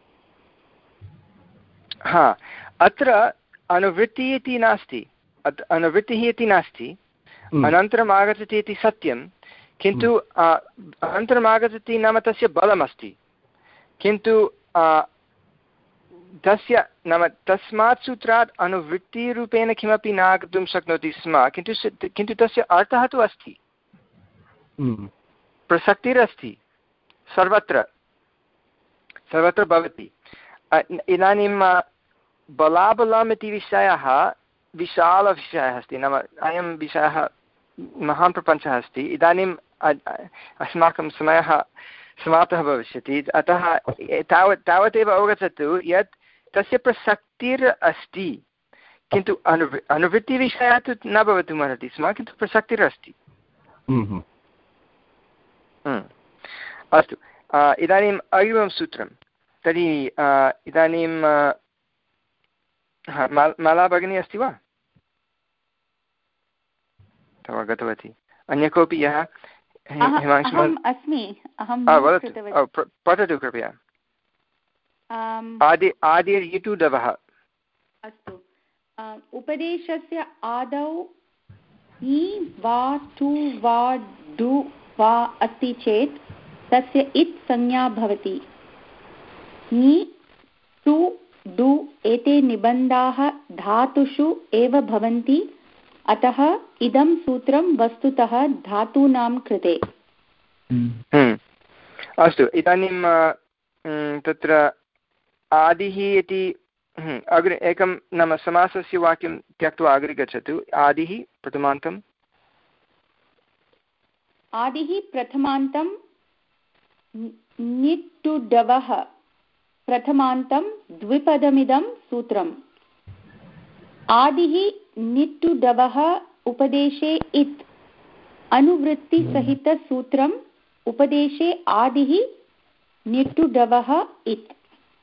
हा, अत्र अनुवृत्तिः इति नास्ति, अनुवृत्तिः इति नास्ति, अनन्तरम् आगच्छति इति सत्यं, किन्तु अनन्तरम् आगच्छति नाम तस्य बलमस्ति, किन्तु तस्य नाम तस्मात् सूत्रात् अनुवृत्तिरूपेण किमपि न आगन्तुं शक्नोति स्म किन्तु किन्तु तस्य अर्थः तु अस्ति प्रसक्तिरस्ति सर्वत्र सर्वत्र भवति। इदानीं बलाबलम् इति विषयः विशालविषयः अस्ति नाम अयं विषयः महान् प्रपञ्चः अस्ति। इदानीम् अस्माकं समयः समाप्तः भविष्यति अतः तावत् तावदेव अवगच्छतु यत् तस्य प्रसक्तिर् अस्ति किन्तु अनु अनुवृत्तिविषयः तु न भवितुमर्हति स्म किन्तु प्रसक्तिरस्ति। अस्तु इदानीम् अग्रिमं सूत्रं तर्हि इदानीं माला भगिनी अस्ति वा अथवा गतवती अन्य कोऽपि यः अस्मि पठतु कृपया। आदि आदिर्यिटुडवः। अस्तु उपदेशस्य आदौ इ वा टु वा डु वा अस्ति चेत् तस्य इत् संज्ञा भवति। इ टु डु एते निबन्धाः धातुषु एव भवन्ति अतः इदं सूत्रं वस्तुतः धातूनां कृते। अस्तु इदानीं तत्र आदिः इति अग्रे एकं नाम समासस्य वाक्यं त्यक्त्वा अग्रे गच्छतु। आदिः प्रथमान्तम् आदिः प्रथमान्तं निट्टुडवः प्रथमान्तं द्विपदमिदं सूत्रम्। आदिः निट्टुडवः उपदेशे इत् अनुवृत्तिसहितसूत्रम् उपदेशे आदिः निट्टुडवः इत्।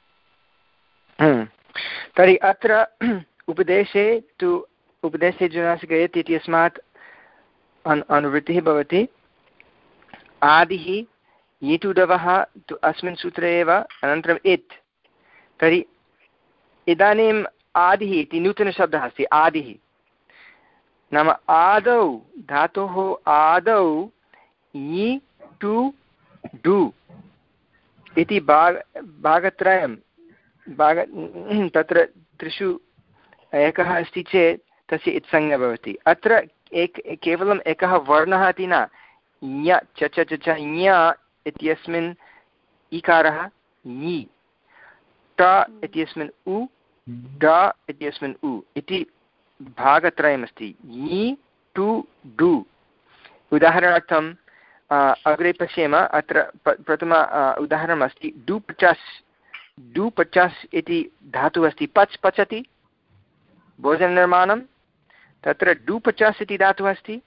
तर्हि अत्र उपदेशे तु उपदेशे जुनासिक यत् इत्यस्मात् अनु अनुवृत्तिः भवति। आदिः यिटुडवः तु अस्मिन् सूत्रे एव अनन्तरम् इत्। तर्हि इदानीम् आदिः इति नूतनशब्दः अस्ति। आदिः नाम आदौ धातोः आदौ यि टु डु इति भाग भागत्रयं भाग तत्र त्रिषु एकः अस्ति चेत् तस्य इत्संज्ञा भवति। अत्र एक केवलम् एकः वर्णः इति न ञ च च च च ञ इत्यस्मिन् इकारः ञि ट इत्यस्मिन् उ ड इत्यस्मिन् उ इति भागत्रयमस्ति। ञि टु डु उदाहरणार्थं अग्रे पश्येम। अत्र प्रथम उदाहरणमस्ति डु पचास्। डु पचास् इति धातुः अस्ति। पच् पचति भोजननिर्माणं तत्र डु पचास् इति धातुः अस्ति।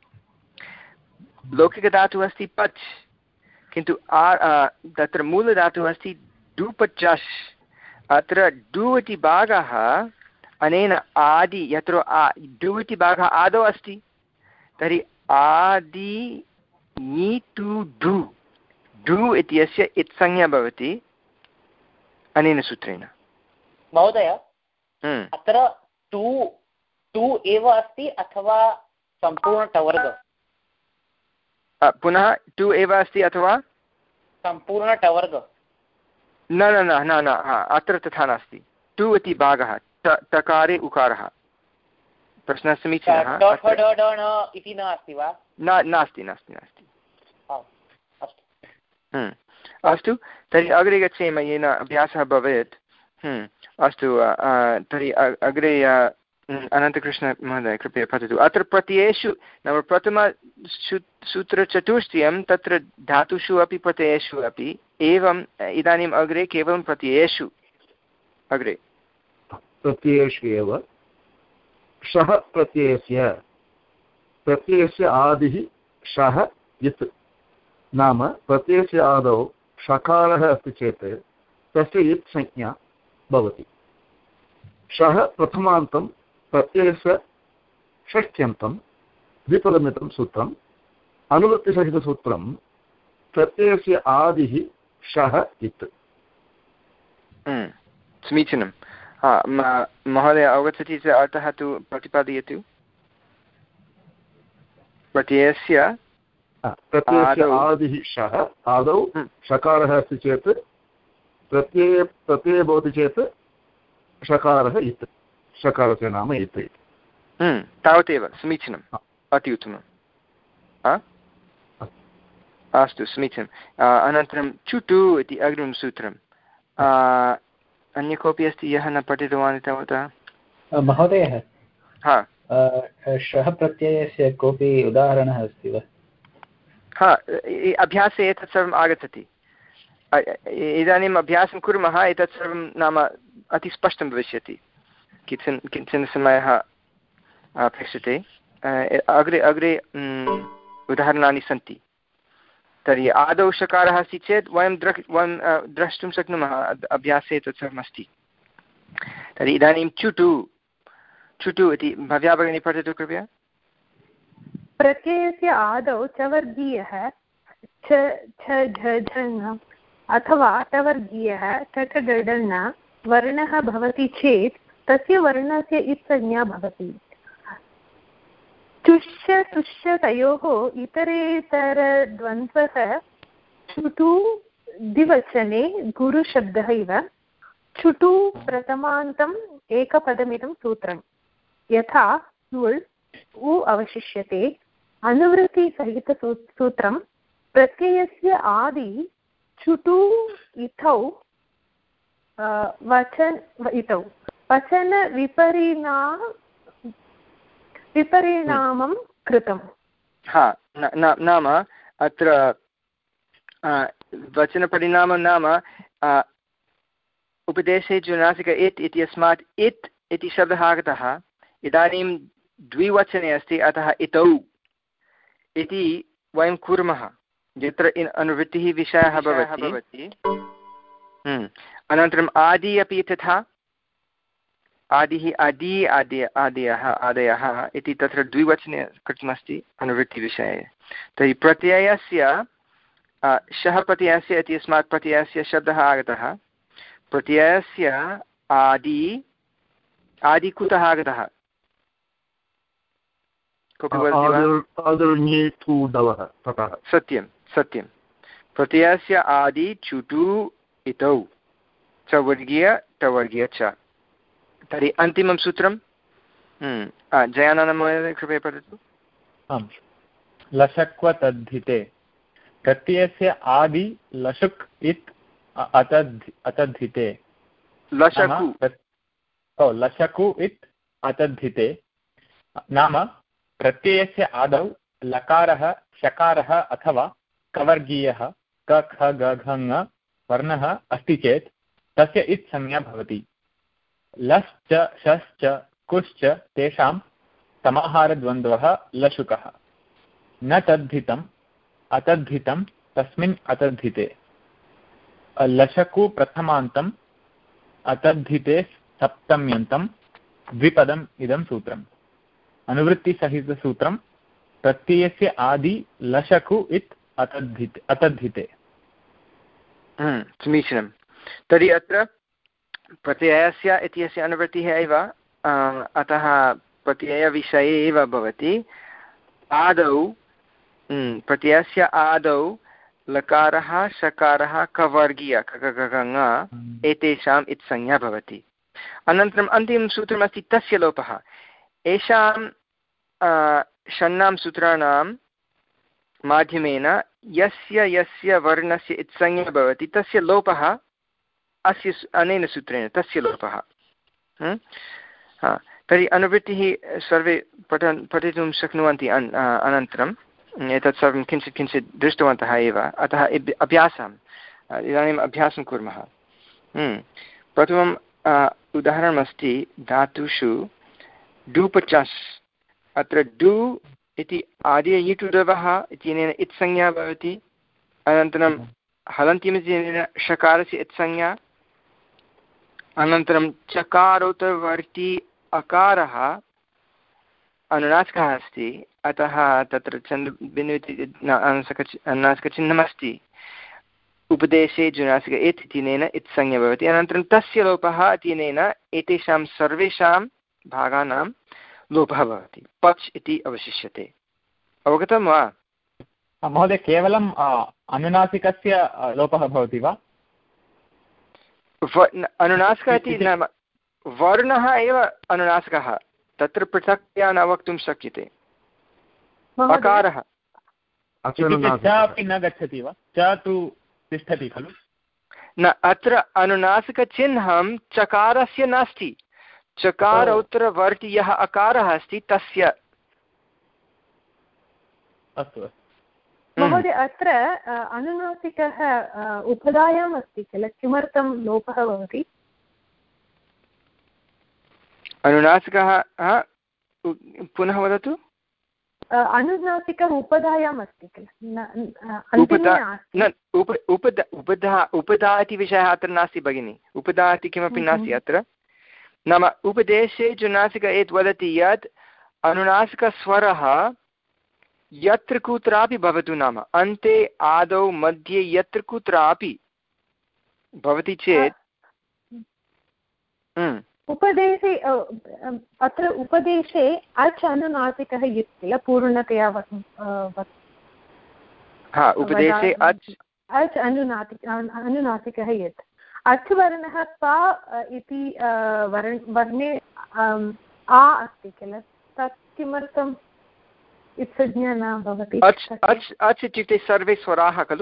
लौकिकधातुः अस्ति पच् किन्तु तत्र मूलधातुः अस्ति डु पचास्। अत्र डु इति भागः अनेन आदि यत्र डु इति भागः आदौ अस्ति तर्हि आदि ञि टु डु डु इत्यस्य इत्संज्ञा भवति अनेन सूत्रेण। महोदय अत्र टु टु एव अस्ति अथवा सम्पूर्ण टवर्ग? पुनः टु एव अस्ति अथवा सम्पूर्ण टवर्ग? न न न न न अत्र तथा नास्ति। टु इति भागः टकारे उकारः। प्रश्नः समीचीनः। इति न अस्ति वा? न नास्ति नास्ति नास्ति। अस्तु तर्हि अग्रे गच्छेम येन अभ्यासः भवेत्। अस्तु तर्हि अग्रे अनन्तकृष्णमहोदय कृपया पठतु। अत्र प्रत्ययेषु नाम प्रथम सूत्रचतुष्टयं तत्र धातुषु अपि प्रत्ययेषु अपि एवम् इदानीम् अग्रे केवलं प्रत्ययेषु अग्रे प्रत्ययेषु एव शः प्रत्ययस्य प्रत्ययस्य आदिः शः यत् नाम प्रत्ययस्य आदौ षकारः अस्ति चेत् तस्य यत् संज्ञा भवति। शः प्रथमान्तं प्रत्ययस्य षष्ठ्यन्तं द्विपदमिदं सूत्रम् अनुवृत्तिसहितसूत्रं प्रत्ययस्य आदिः शः इत्। समीचीनं। महोदय अवगच्छति चेत् अर्थः तु प्रतिपादयतु। प्रत्ययस्य प्रत्ययस्य आदिः शः आदौ षकारः अस्ति चेत् प्रत्यये प्रत्यये भवति चेत् षकारः इत् षकारस्य नाम इत् तावदेव समीचीनम् अति उत्तमम् अस्तु समीचीनम् अनन्तरं चुटु इति अग्रिमं सूत्रम् अन्य कोऽपि अस्ति यः न पठितवान् इतावता महोदयः हा श्वः प्रत्ययस्य कोऽपि उदाहरणः अस्ति वा हा अभ्यासे एतत् सर्वम् आगच्छति इदानीम् अभ्यासं कुर्मः एतत् सर्वं नाम अतिस्पष्टं भविष्यति किञ्चन किञ्चन समयः अपेक्षते अग्रे अग्रे उदाहरणानि सन्ति तर्हि आदौ षकारः अस्ति चेत् वयं द्रक् वयं द्रष्टुं शक्नुमः अभ्यासे तत् सर्वमस्ति तर्हि इदानीं चुटु चुटु इति भव्या भगिनी पठतु कृपया प्रत्ययस्य आदौ चवर्गीयः छ छ झ झ अथवा टवर्गीयः टट डडल् वर्णः भवति चेत् तस्य वर्णस्य इत्संज्ञा भवति तुष्य तुष्य तयोः इतरेतरद्वन्द्वः चुटु द्विवचने गुरुशब्दः इव चुटु प्रथमान्तम् एकपदमिदं सूत्रं यथा सुल् उ अवशिष्यते अनुवृत्तिसहितसू सूत्रं प्रत्ययस्य आदि चुटु इतौ वचन इतौ वचन विपरिणा विपरिणामं कृतं हा नाम अत्र वचनपरिणामं नाम उपदेशे जुनासिक इत् इति अस्मात् इत् इति शब्दः आगतः इदानीं द्विवचने अस्ति अतः इतौ इति वयं कुर्मः यत्र अनुवृत्तिः विषयः भवति अनन्तरम् आदि अपि तथा आदिः आदि आदि आदयः आदयः इति तत्र द्विवचने कृतमस्ति अनुवृत्तिविषये तर्हि प्रत्ययस्य शः प्रत्ययस्य इति अस्मात् प्रत्ययस्य शब्दः आगतः प्रत्ययस्य आदि आदि कुतः आगतः सत्यं सत्यं प्रत्ययस्य आदि चुटु इतौ चवर्गीय टवर्गीय च तर्हि अन्तिमं सूत्रं जयानन्दमहोदय कृपया पठतु आम् लशक्व तद्धिते प्रत्ययस्य आदि लशुक् इत् अतद् अतद्धिते लशकु ओ लशकु इत् अतद्धिते नाम प्रत्ययस्य आदौ लकारः शकारः अथवा कवर्गीयः क ख ग घ ङ वर्णः अस्ति चेत् तस्य इत् संज्ञा भवति लश्च शश्च कुश्च तेषां समाहारद्वन्द्वः लशुकः न तद्धितम् अतद्धितं तस्मिन् अतद्धिते लशकु प्रथमान्तम् अतद्धिते सप्तम्यन्तं द्विपदम् इदं सूत्रम् अनुवृत्तिसहितसूत्रं प्रत्ययस्य आदि लशकु इत् अतद्धिते अतद्धिते समीचीनं तर्हि अत्र प्रत्ययस्य इत्यस्य अनुवृत्तिः एव अतः प्रत्ययविषये एव भवति आदौ प्रत्ययस्य आदौ लकारः शकारः कवर्गीय खगगङ एतेषाम् इत्संज्ञा भवति अनन्तरम् अन्तिमं सूत्रमस्ति तस्य लोपः येषां षण्णां सूत्राणां माध्यमेन यस्य यस्य वर्णस्य इत्संज्ञा भवति तस्य लोपः अस्य अनेन सूत्रेण तस्य लोपः तर्हि अनुवृत्तिः सर्वे पठन् पठितुं शक्नुवन्ति अन् अनन्तरम् एतत् सर्वं किञ्चित् किञ्चित् दृष्टवन्तः एव अतः अभ्यासम् इदानीम् अभ्यासं कुर्मः प्रथमम् उदाहरणमस्ति धातुषु डुपचस् अत्र डु इति आदि यिटुडवः इत्यनेन इत्संज्ञा भवति अनन्तरं हलन्त्यमित्यनेन षकारस्य इत्संज्ञा अनन्तरं चकारोत्तरवर्ती अकारः अनुनासिकः अस्ति अतः तत्र चन्द् बिन्दु इति अनुनासिकचिह्नमस्ति उपदेशे जुनासिक इत् इत्यनेन इत्संज्ञा भवति अनन्तरं तस्य लोपः इत्यनेन एतेषां सर्वेषां भागानां लोपः भवति पच् इति अवशिष्यते अवगतं वा महोदय केवलम् अनुनासिकस्य लोपः भवति वा अनुनासिकः इति नाम वर्णः एव अनुनासिकः, तत्र पृथक्तया न वक्तुं शक्यते। अकारः अपि न गच्छति वा? च तु तिष्ठति खलु? न, अत्र अनुनासिकचिह्नं चकारस्य नास्ति, चकार उत्तरवर्ति यः अकारः अस्ति तस्य। अस्तु अस्तु महोदय, अत्र अनुनासिकः उपधायाम् अस्ति किल, किमर्थं लोपः भवति? अनुनासिकः पुनः वदतु। अनुनासिकः उपधायाम् अस्ति किल, उपधा उपधा इति विषयः अत्र नास्ति भगिनि, उपधा इति किमपि नास्ति अत्र। नाम उपदेशे जुनासिक एत् वदति यत् अनुनासिकस्वरः यत्र कुत्रापि भवतु, नाम अन्ते आदौ मध्ये यत्र कुत्रापि भवति चेत् उपदेशे अत्र उपदेशे अच् अनुनासिकः इति किल पूर्णतया हा उपदेशे अच् अच् अनुनासिक अनुनासिकः यत् अच् वर्णः प इति वर्णे आ अस्ति किल, तत् किमर्थम् इत्संज्ञा न भवति? अच् अच् अच् इत्युक्ते सर्वे स्वराः खलु।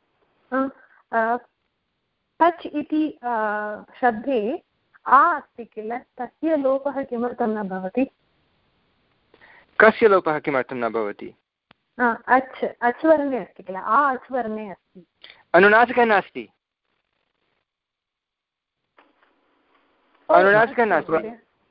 अच् इति शब्दे आ अस्ति किल, तस्य लोपः किमर्थं न भवति? कस्य लोपः किमर्थं न भवति? अच् अच् वर्णे अस्ति किल, आ अच् वर्णे अस्ति, अनुनासिकः नास्ति। अनुनासिकः नास्ति,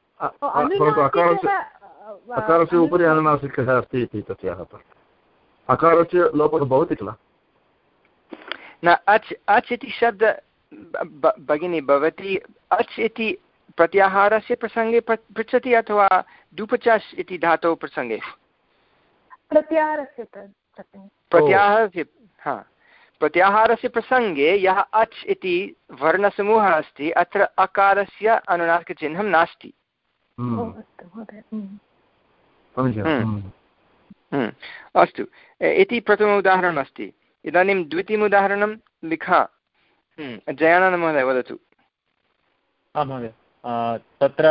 अकारस्य उपरि अनुनासिकः अस्ति इति तस्याः अकारस्य लोपः भवति किल। न, अच् अच् इति शब्द भगिनी भवती अच् इति प्रत्याहारस्य प्रसङ्गे पृच्छति अथवा डुपचास् इति धातोः प्रसङ्गे? प्रत्याहारस्य प्रत्याहारस्य हा प्रत्याहारस्य प्रसङ्गे यः अच् इति वर्णसमूहः अस्ति, अत्र अकारस्य अनुनासिकचिह्नं नास्ति। अस्तु, इति प्रथम उदाहरणम् अस्ति। इदानीं द्वितीयम् उदाहरणं लिखा। जयानन्द महोदय वदतु। आं महोदय, तत्र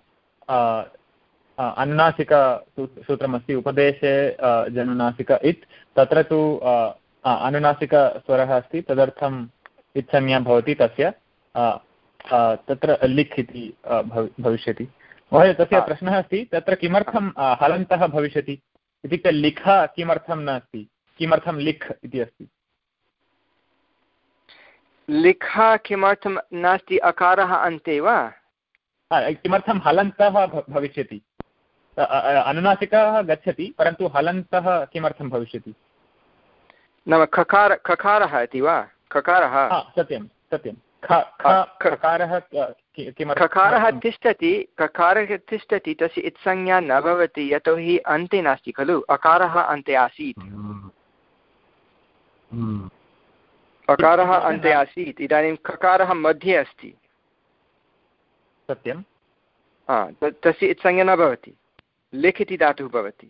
अनुनासिक सूत्रमस्ति उपदेशे जनुनासिक इत्, तत्र तु अनुनासिकस्वरः अस्ति, तदर्थम् इत्संज्ञा भवति तस्य, तत्र लिख् इति भविष्यति। महोदय, तस्य प्रश्नः अस्ति, तत्र किमर्थं हलन्तः भविष्यति इत्युक्ते लिख किमर्थं नास्ति, किमर्थं लिख् इति अस्ति? लिख किमर्थं नास्ति, अकारः अन्ते वा? किमर्थं हलन्तः भविष्यति? अनुनासिकः गच्छति, परन्तु हलन्तः किमर्थं भविष्यति? नाम खकार खकारः इति वा? खकारः सत्यं सत्यं खकारः खकारः तिष्ठति, खकारः तिष्ठति, तस्य इत्संज्ञा न भवति, यतोहि अन्ते नास्ति खलु, अकारः अन्ते आसीत्। अकारः अन्ते आसीत्, इदानीं खकारः मध्ये अस्ति। सत्यं, तस्य इत्संज्ञा न भवति, लिख् इति धातुः भवति।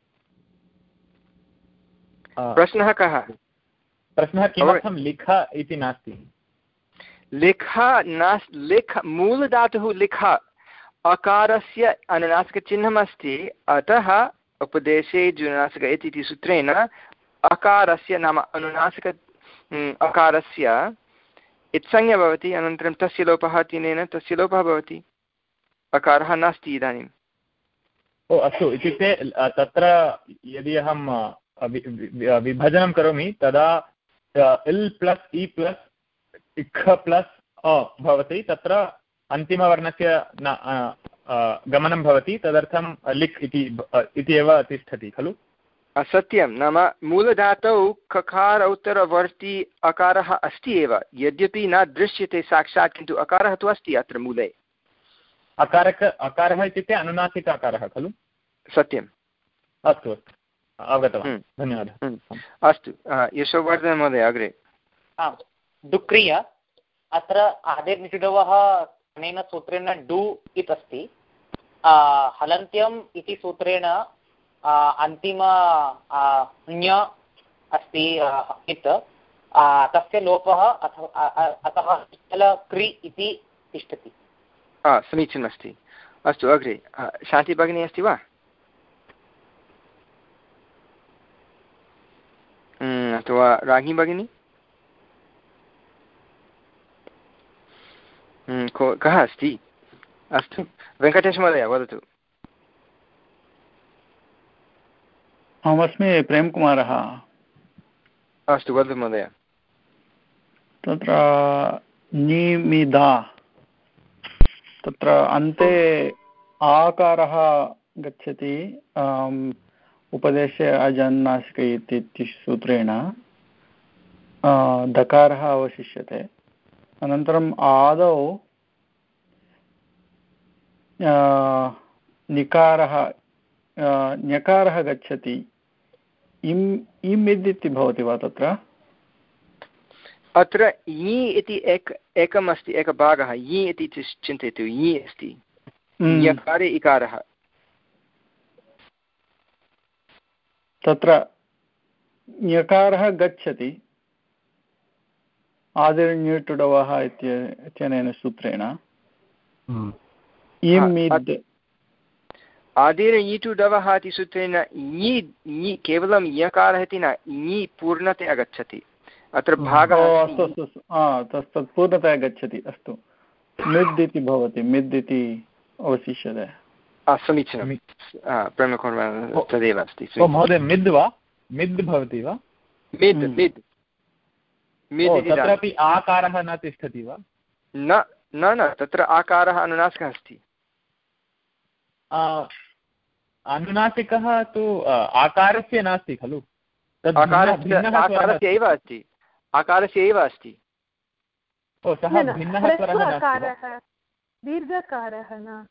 प्रश्नः कः? प्रश्नः किमर्थं लिख इति नास्ति? लिख नास्ति, लिख मूलधातुः लिख, अकारस्य अनुनासिकचिह्नम् अस्ति, अतः उपदेशे जुनासिक इति सूत्रेण अकारस्य नाम अनुनासिक अकारस्य इत्संज्ञा भवति, अनन्तरं तस्य लोपः, तेन तस्य लोपः भवति, अकारः नास्ति इदानीम्। ओ अस्तु, इत्युक्ते तत्र यदि अहं विभजनं करोमि तदा इल् प्लस् इ प्लस् इख प्लस् अ भवति, तत्र अन्तिमवर्णस्य गमनं भवति, तदर्थं लिख् इति एव तिष्ठति खलु? सत्यं, नाम मूलधातौ खकार उत्तरवर्ती अकारः अस्ति एव, यद्यपि न दृश्यते साक्षात्, किन्तु अकारः तु अस्ति अत्र मूले। अकारक अकारः इत्युक्ते अनुनासिक अकारः खलु? सत्यम्। अस्तु अस्तु, अवगतवान्, धन्यवादः। अस्तु, यशोवर्धन महोदय अग्रे। आम्, डुक्रिय अत्र आदेर्निटुडवः अनेन सूत्रेण डु इति अस्ति, हलन्त्यम् इति सूत्रेण अन्तिम ञ अस्ति इत्, तस्य लोपः अथवा अतः क्रि इति तिष्ठति। हा समीचीनमस्ति। अस्तु अग्रे शान्ति भगिनी अस्ति वा? अथवा राज्ञी भगिनी? कः अस्ति? अस्तु वेङ्कटेशमहोदय वदतु। अहमस्मि प्रेमकुमारः। अस्तु वदतु महोदय। तत्र निमिदा तत्र अन्ते आकारः गच्छति उपदेशे अजन्नासिक इति सूत्रेण दकारः अवशिष्यते। अनन्तरम् आदौ निकारः ञकारः गच्छति। इम् इमिद् इति भवति वा तत्र? अत्र इ इति एक एकम् अस्ति, एकः भागः इ इति चिन्तयतु। इ अस्ति यकारे इकारः। तत्र ञकारः गच्छति आदिर्ण्युटुडवः इत्यनेन सूत्रेण। इमिद् आदिर् इति सूत्रेण इ केवलं यकारः इति न, इ पूर्णतया गच्छति। अत्र भागः अस्तु अस्तु तत् तत् पूर्णतया गच्छति। अस्तु मिद् इति भवति, मिद् इति अवशिष्यते। समीचीनं प्रेमकुमार तदेव अस्ति। महोदय मिद् वा मिद् भवति वा? मिद् मिद् मिद् तत्रापि आकारः न तिष्ठति वा? न न न तत्र आकारः अनुनासिकः अस्ति। अनुनासिकः तु आकारस्य नास्ति खलु? आकारस्य एव अस्ति, आकारस्य एव अस्ति। ओ सः भिन्नः स्वरः नास्ति, दीर्घकारः न।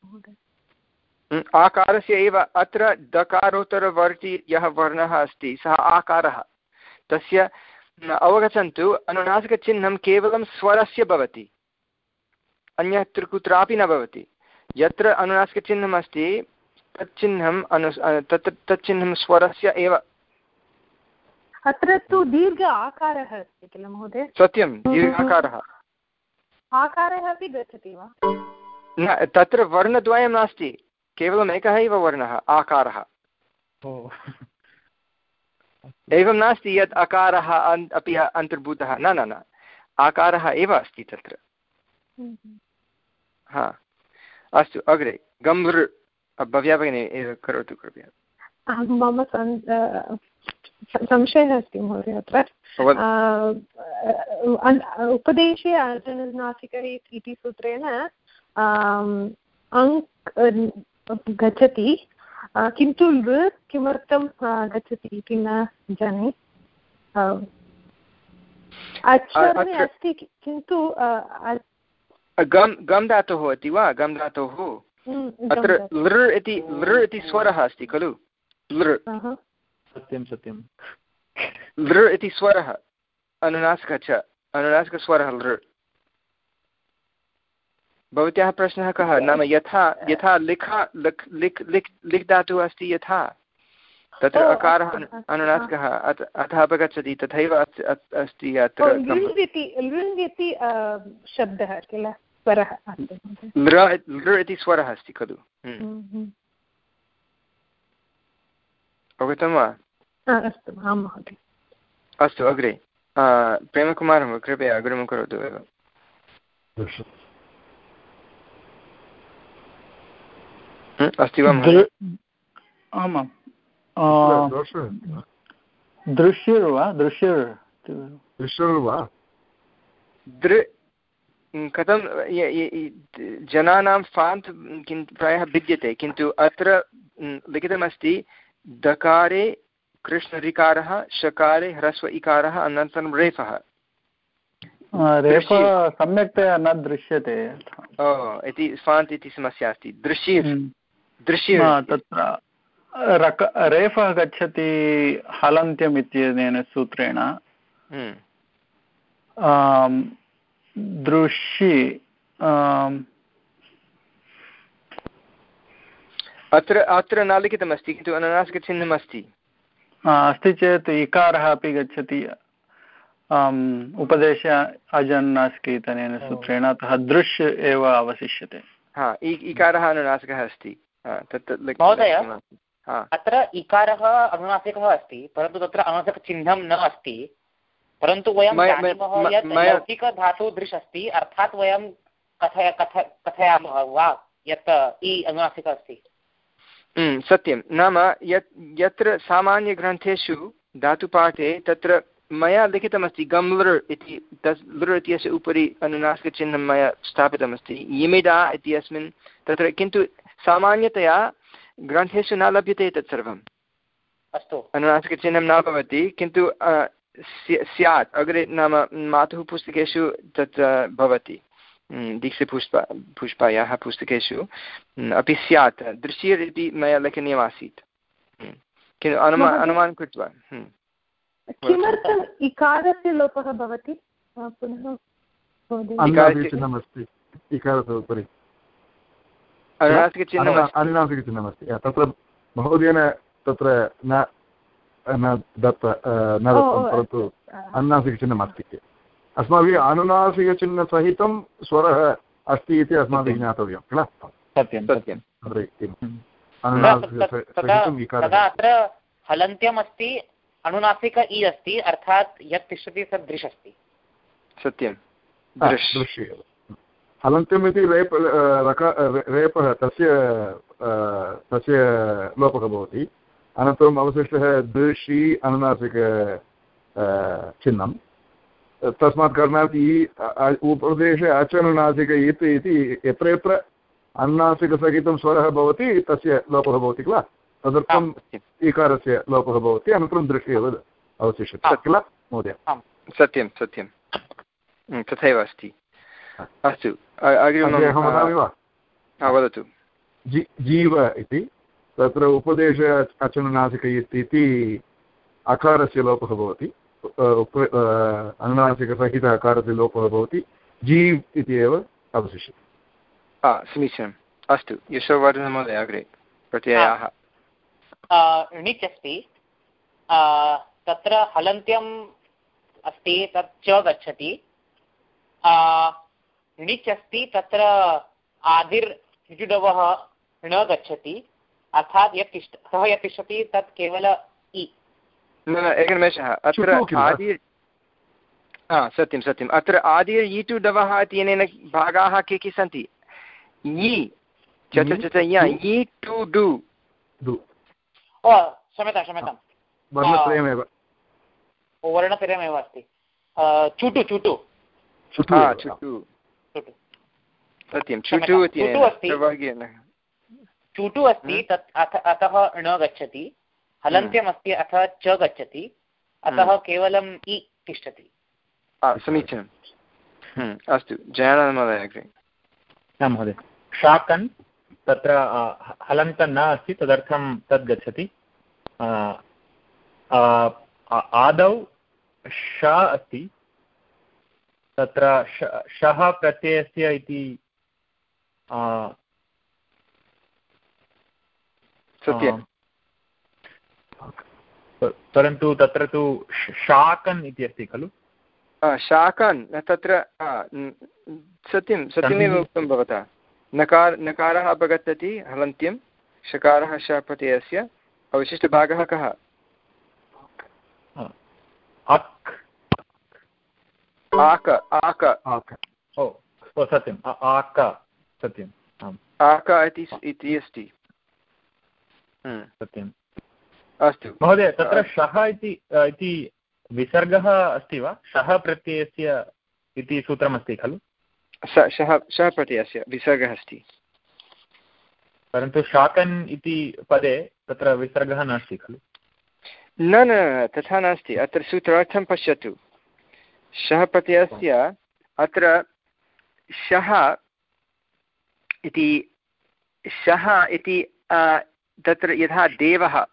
आकारस्य एव। अत्र दकारोत्तरवर्ति यः वर्णः अस्ति सः आकारः। तस्य अवगच्छन्तु, अनुनासिकचिह्नं केवलं स्वरस्य भवति, अन्यत्र कुत्रापि न भवति। यत्र अनुनासिकचिह्नम् अस्ति तच्चिह्नम् अनु तत् तच्चिह्नं स्वरस्य एव। अत्र तु दीर्घ आकारः अस्ति किल महोदय? सत्यं, दीर्घाकारः। आकारः अपि गच्छति वा? न, तत्र वर्णद्वयं नास्ति, केवलम् एकः एव वर्णः आकारः। एवं नास्ति यत् अकारः अपि अन्तर्भूतः, न न न, आकारः एव अस्ति तत्र। हा अस्तु अग्रे गम्भृ भव्या भगिनी करोतु कृपया। मम संशयः अस्ति महोदय। अत्र उपदेशे अजनुनासिकः इति सूत्रेण अङ्क् गच्छति, किन्तु लृ किमर्थं गच्छति इति न जाने। आचरणे अस्ति किन्तु गम् गम् धातुः अस्ति वा? गम् धातुः अत्र लृ इति लृ इति स्वरः अस्ति खलु? लृ सत्यं सत्यं लृ इति स्वरः, अनुनासिकः च, अनुनासिकस्वरः लृ। भवत्याः प्रश्नः कः? नाम यथा यथा लिखा लिख् लिख् लिख् लिख् धातुः अस्ति यथा, तत्र अकारः अनुनासिकः अतः अपगच्छति, तथैव अस्ति अत्र शब्दः किल, स्वरः लृ इति स्वरः अस्ति खलु? अवगतं वा? अस्तु आं महोदय। अस्तु अग्रे प्रेमकुमारः कृपया अग्रिमं करोतु एव। अस्ति वा? आमां दृश्यर्वा दृश्यर् दृश्यर्वा दृ कथं जनानां फान्त् किं प्रायः भिद्यते, किन्तु अत्र लिखितमस्ति दकारे कृष्णऋकारः, शकारे ह्रस्व इकारः, अनन्तरं रेफः। रेफः सम्यक्तया न दृश्यते इति फान्त् इति समस्या अस्ति। दृश्य दृश्य तत्र रक रेफः गच्छति हलन्त्यम् इत्यनेन सूत्रेण। दृश्य अत्र अत्र न लिखितमस्ति, किन्तु अनुनासिकचिह्नम् अस्ति। अस्ति चेत् इकारः अपि गच्छति, उपदेशे अजन्नास्ति इत्यनेन सूत्रेण अतः दृश् एव अवशिष्यते। हा इकारः अनुनासिकः अस्ति तत् महोदय अत्र इकारः अनुनासिकः अस्ति परन्तु तत्र अनुनासिकचिह्नं न अस्ति परन्तु वयं जानीमः यत् लौकिकधातु दृश् अस्ति अर्थात् वयं कथय कथ कथयामः वा यत् इ अनुनासिकः अस्ति। सत्यं नाम यत् यत्र सामान्यग्रन्थेषु धातुपाठे तत्र मया लिखितमस्ति गम् लृ इति तस् लृ इत्यस्य उपरि अनुनासिकचिह्नं मया स्थापितमस्ति यमिडा इत्यस्मिन् तत्र किन्तु सामान्यतया ग्रन्थेषु न लभ्यते तत् सर्वम् अस्तु अनुनासिकचिह्नं न भवति किन्तु स्यात् अग्रे नाम मातुः पुस्तकेषु तत् भवति दीक्षिपुष्पा पुष्पायाः पुस्तकेषु अपि स्यात् दृश्यर् इति मया लेखनीयमासीत् किन्तु अनुमान अनुमानं कृत्वा किमर्थम् इकारस्य लोपः भवति पुनः अनुनासिकचिह्नमस्ति इकारस्य उपरि अनुनासिकचिह्नमस्ति तत्र महोदयेन तत्र न न दत्त न दत्तं परन्तु अनुनासिकचिह्नमस्ति अस्माभिः अनुनासिकचिह्नसहितं स्वरः अस्ति इति अस्माभिः ज्ञातव्यं किल सत्यं सत्यं तदा अत्र हलन्त्यम् अस्ति अनुनासिक इ अस्ति अर्थात् यत् तिष्ठति तत् दृश् अस्ति सत्यं दृश्य हलन्त्यम् इति रेप रेपः तस्य तस्य लोपः भवति अनन्तरम् अवशिष्टः दृशि अनुनासिक चिह्नं तस्मात् कारणात् इ उपदेशे अचनुनासिक इति इति यत्र यत्र अनुनासिकसहितं स्वरः भवति तस्य लोपः भवति किल तदर्थम् इकारस्य लोपः भवति अनन्तरं दृश्य एव अवशिष्यते किल महोदय सत्यं सत्यं तथैव अस्ति अस्तु वदामि वा वदतु जीव इति तत्र उपदेशे अचनुनासिक इति अकारस्य लोपः भवति अनुनासिकसहित अकारस्य लोपः भवति जीव् इति एव अवशिष्यते समीचीनम् अस्तु यशोवर्धनमहोदय अग्रे प्रत्ययाः णिच् अस्ति तत्र हलन्त्यम् अस्ति तत् च गच्छति णिच् अस्ति तत्र आदिर् ऋजुडवः न गच्छति अर्थात् यत् तिष्ठ सः यत् तिष्ठति तत् केवल इ न न एकनिमेषः अत्र आदिर् सत्यं सत्यम् अत्र आदिर् इ टु डवः इत्यनेन भागाः के के सन्ति इ च च च इ टु डु ओ क्षम्यतां क्षम्यतां वर्णत्रयमेव वर्णत्रयमेव अस्ति चुटु चुटु चुटु सत्यं चुटु इति चुटु अस्ति तत् अतः न गच्छति हलन्त्यम् अस्ति अतः च गच्छति अतः केवलम् इ तिष्ठति समीचीनम् अस्तु जयानन्दमहोदय अग्रे महोदय शाकन् तत्र हलन्त न अस्ति तदर्थं तद् गच्छति आदौ श अस्ति तत्र शः प्रत्ययस्य इति सत्यं परन्तु तत्र तु शाकन् इति अस्ति खलु शाकन् तत्र सत्यं सत्यमेव उक्तं भवता नकार नकारः अपगच्छति हलन्त्यं शकारः श प्रत्ययस्य अवशिष्टभागः कः अक् आक आक आक ओ ओ सत्यम् आक सत्यम् आक इति अस्ति सत्यम् अस्तु महोदय तत्र शः इति विसर्गः अस्ति वा शः प्रत्ययस्य इति सूत्रमस्ति खलु शः शः प्रत्ययस्य विसर्गः अस्ति परन्तु शाकन् इति पदे तत्र विसर्गः नास्ति खलु न न तथा नास्ति अत्र सूत्रार्थं पश्यतु शः प्रत्ययस्य अत्र शः इति शः इति तत्र यथा देवः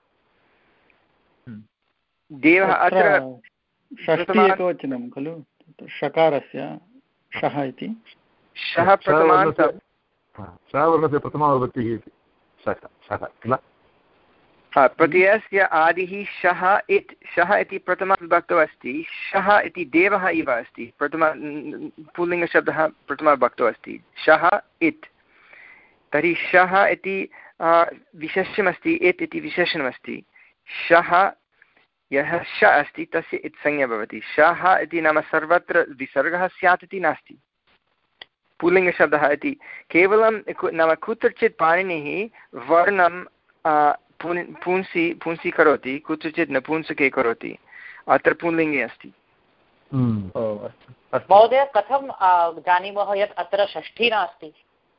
देवः अत्र षष्ठी एकवचनं खलु षकारस्य शः इति शः प्रथमान्तं सवर्णस्य प्रथमा विभक्तिः इति शः शः किल प्रत्ययस्य आदिः शः इत् शः इति प्रथमविभक्तौ अस्ति शः इति देवः इव अस्ति प्रथम पुल्लिङ्गशब्दः प्रथमविभक्तौ अस्ति शः इत् तर्हि शः इति विशेषणमस्ति इत् इति विशेषणमस्ति शः यः श अस्ति तस्य इत् संज्ञा भवति शः इति नाम सर्वत्र विसर्गः स्यात् इति नास्ति पुल्लिङ्गशब्दः इति केवलं नाम कुत्रचित् पाणिनिः वर्णं पुंसि पुंसि करोति कुत्रचित् नपुंसके करोति अत्र पुल्लिङ्गे अस्ति महोदय कथं जानीमः यत् अत्र षष्ठी नास्ति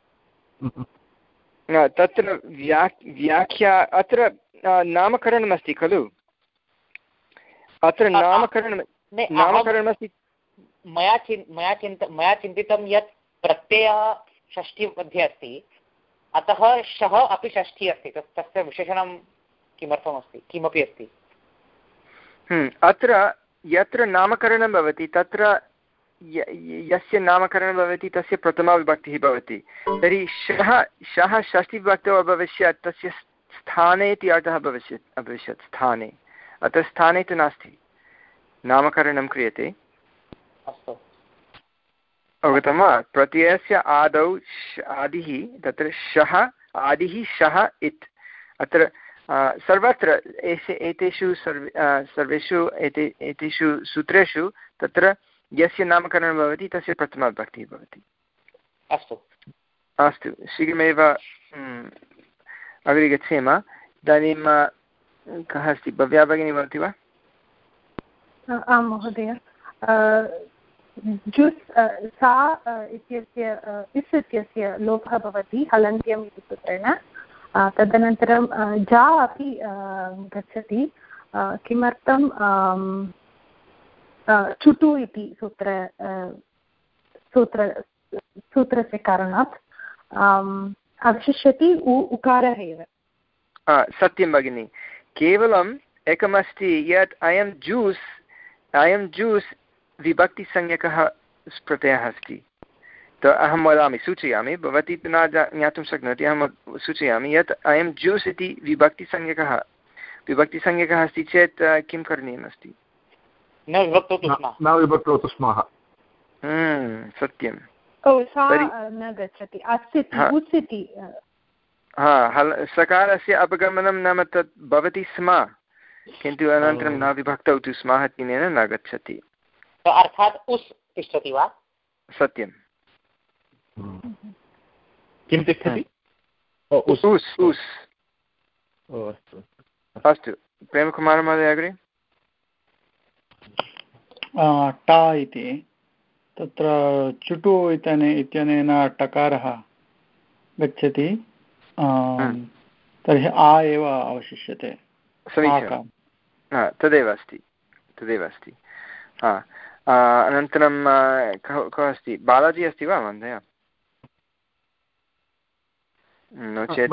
तत्र व्या व्याख्या अत्र नामकरणमस्ति खलु अत्र नामकरणं नामकरणमस्ति मया चिन् मया चिन्त मया चिन्तितं यत् प्रत्ययः षष्ठी मध्ये अस्ति अतः शः अपि षष्ठी अस्ति तस्य विशेषणं किमर्थमस्ति किमपि अस्ति अत्र यत्र नामकरणं भवति तत्र यस्य नामकरणं भवति तस्य प्रथमाविभक्तिः भवति तर्हि शः शः षष्ठीविभक्तौ अभविष्यत् तस्य स्थाने इति अर्थः भविष्यत् अभविष्यत् स्थाने अत्र स्थाने तु नास्ति नामकरणं क्रियते अस्तु अवगतं वा प्रत्ययस्य आदौ आदिः तत्र शः आदिः शः इत् अत्र सर्वत्र एतेषु सर्वे सर्वेषु एते एतेषु सूत्रेषु तत्र यस्य नामकरणं भवति तस्य प्रथमाविभक्तिः भवति अस्तु अस्तु शीघ्रमेव अग्रे गच्छेम इदानीं कः अस्ति भव्या भगिनी वदति वा आं महोदय जुस् सा इत्यस्य इस् इत्यस्य लोपः भवति हलन्त्यम् इति सूत्रेण तदनन्तरं जा अपि गच्छति किमर्थं चुटु इति सूत्र सूत्र सूत्रस्य कारणात् अवशिष्यति उ उकारः एव सत्यं भगिनि केवलम् एकमस्ति यत् अयं जूस् अयं जूस् विभक्तिसंज्ञकः प्रत्ययः अस्ति तो अहं वदामि सूचयामि भवती तु न ज्ञातुं शक्नोति अहं सूचयामि यत् अयं जूस् इति विभक्तिसंज्ञकः विभक्तिसंज्ञकः अस्ति चेत् किं करणीयमस्ति न विभक्तौ स्मः सत्यं सकारस्य अपगमनं नाम तत् भवति स्म किन्तु अनन्तरं न विभक्तौ तु स्मः इत्यनेन न गच्छति अर्थात् उस् तिष्ठति वा सत्यं किं तिष्ठति उस् उस् अस्तु प्रेमकुमार महोदय अग्रे टा इति तत्र चुटु इत्यने इत्यनेन टकारः गच्छति तर्हि आ एव अवशिष्यते समीचीनं तदेव अस्ति तदेव अस्ति हा अनन्तरं कः अस्ति बालाजी अस्ति वा महोदय नो चेत्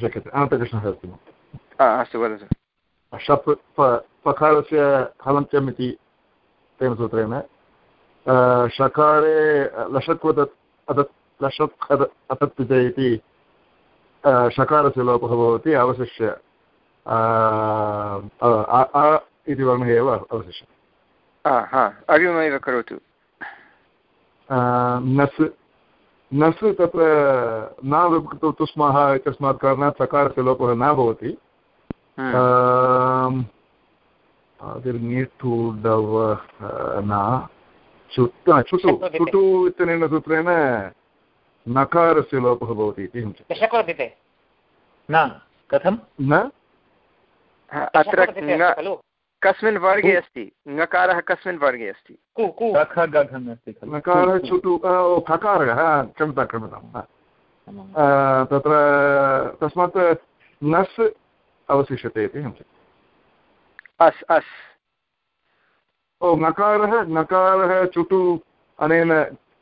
अस्तु वदतु शप् पकारस्य हलन्त्यम् इति तेन सूत्रेण शकारे लषक्वत् अतत् लषक् अतत् इति शकारस्य लोपः भवति अवशिष्य इति वर्णः एव अवशिष्यते अग्रिममेव करोतु नस् नस् तत्र न विभक्तौ तुस्मः इत्यस्मात् कारणात् सकारस्य लोपः न भवति चुटु चुटु इत्यनेन सूत्रेण नकारस्य लोपः भवति इति न कथं न अत्र कस्मिन् वर्गे अस्ति ङकारः कस्मिन् वर्गे अस्ति ङकारः चुटु खकारः क्षम्यतां क्षम्यतां तत्र तस्मात् नस् अवशिष्यते इति अस् अस् ओ ङकारः ङकारः चुटु अनेन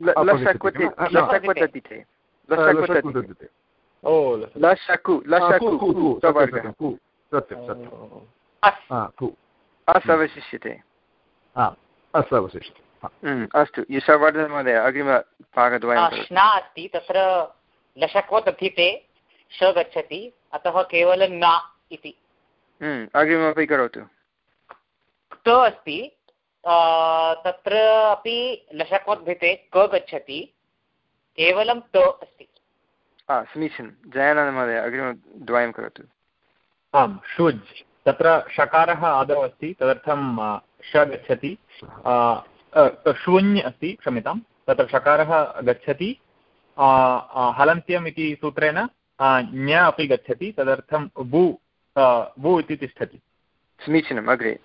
अस् अवशिष्यते अस् अवशिष्यते अस्तु यशवर्धन महोदय अग्रिमभागद्वयं श्ना अस्ति तत्र लशक्वत् अथिते श गच्छति अतः केवलं न इति अग्रिममपि करोतु। ट अस्ति, तत्र अपि लशक्वद्भिते क गच्छति, केवलं ट अस्ति। समीचीनं। जयानन्दमहोदय अग्रिमद्वयं करोतु। आम्, शुज्, तत्र षकारः आदौ अस्ति, तदर्थं ष गच्छति। शून्य अस्ति, क्षम्यतां, तत्र षकारः गच्छति। हलन्त्यम् इति सूत्रेण ञ अपि गच्छति, तदर्थं बु बु इति तिष्ठति। समीचीनम्। अग्रे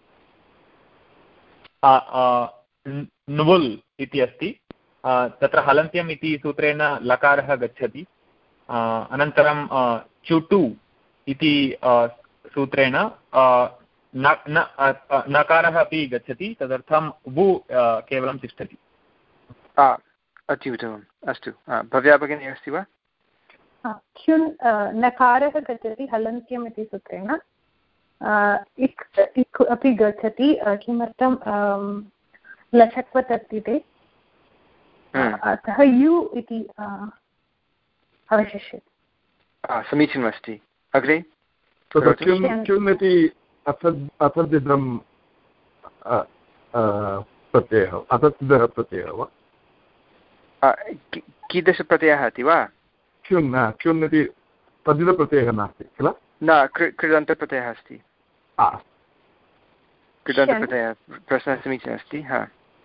नुवुल् इति अस्ति, तत्र हलन्त्यम् इति सूत्रेण लकारः गच्छति। अनन्तरं चुटु इति सूत्रेण नकारः अपि गच्छति, तदर्थं बु केवलं तिष्ठति। अत्युत्तमम्। अस्तु, भव्या भगिनी अस्ति वा? क्युन् नकारः गच्छति हलन्त्यम् इति सूत्रेण, इक् इक् अपि गच्छति, किमर्थं लशक्वत् अस्ति ते, अतः यु इति अवशिष्यते। समीचीनमस्ति। अग्रे क्युन् इति अथद्धितं प्रत्ययः, अथद्धितः प्रत्ययः वा? कीदृशप्रत्ययः अस्ति वा? क्युन् क्युन् इति तद्धितप्रत्ययः नास्ति किल? न, कृदन्तप्रत्ययः अस्ति। कृदन्तप्रत्ययः। प्रश्नः समीचीनः अस्ति। हा,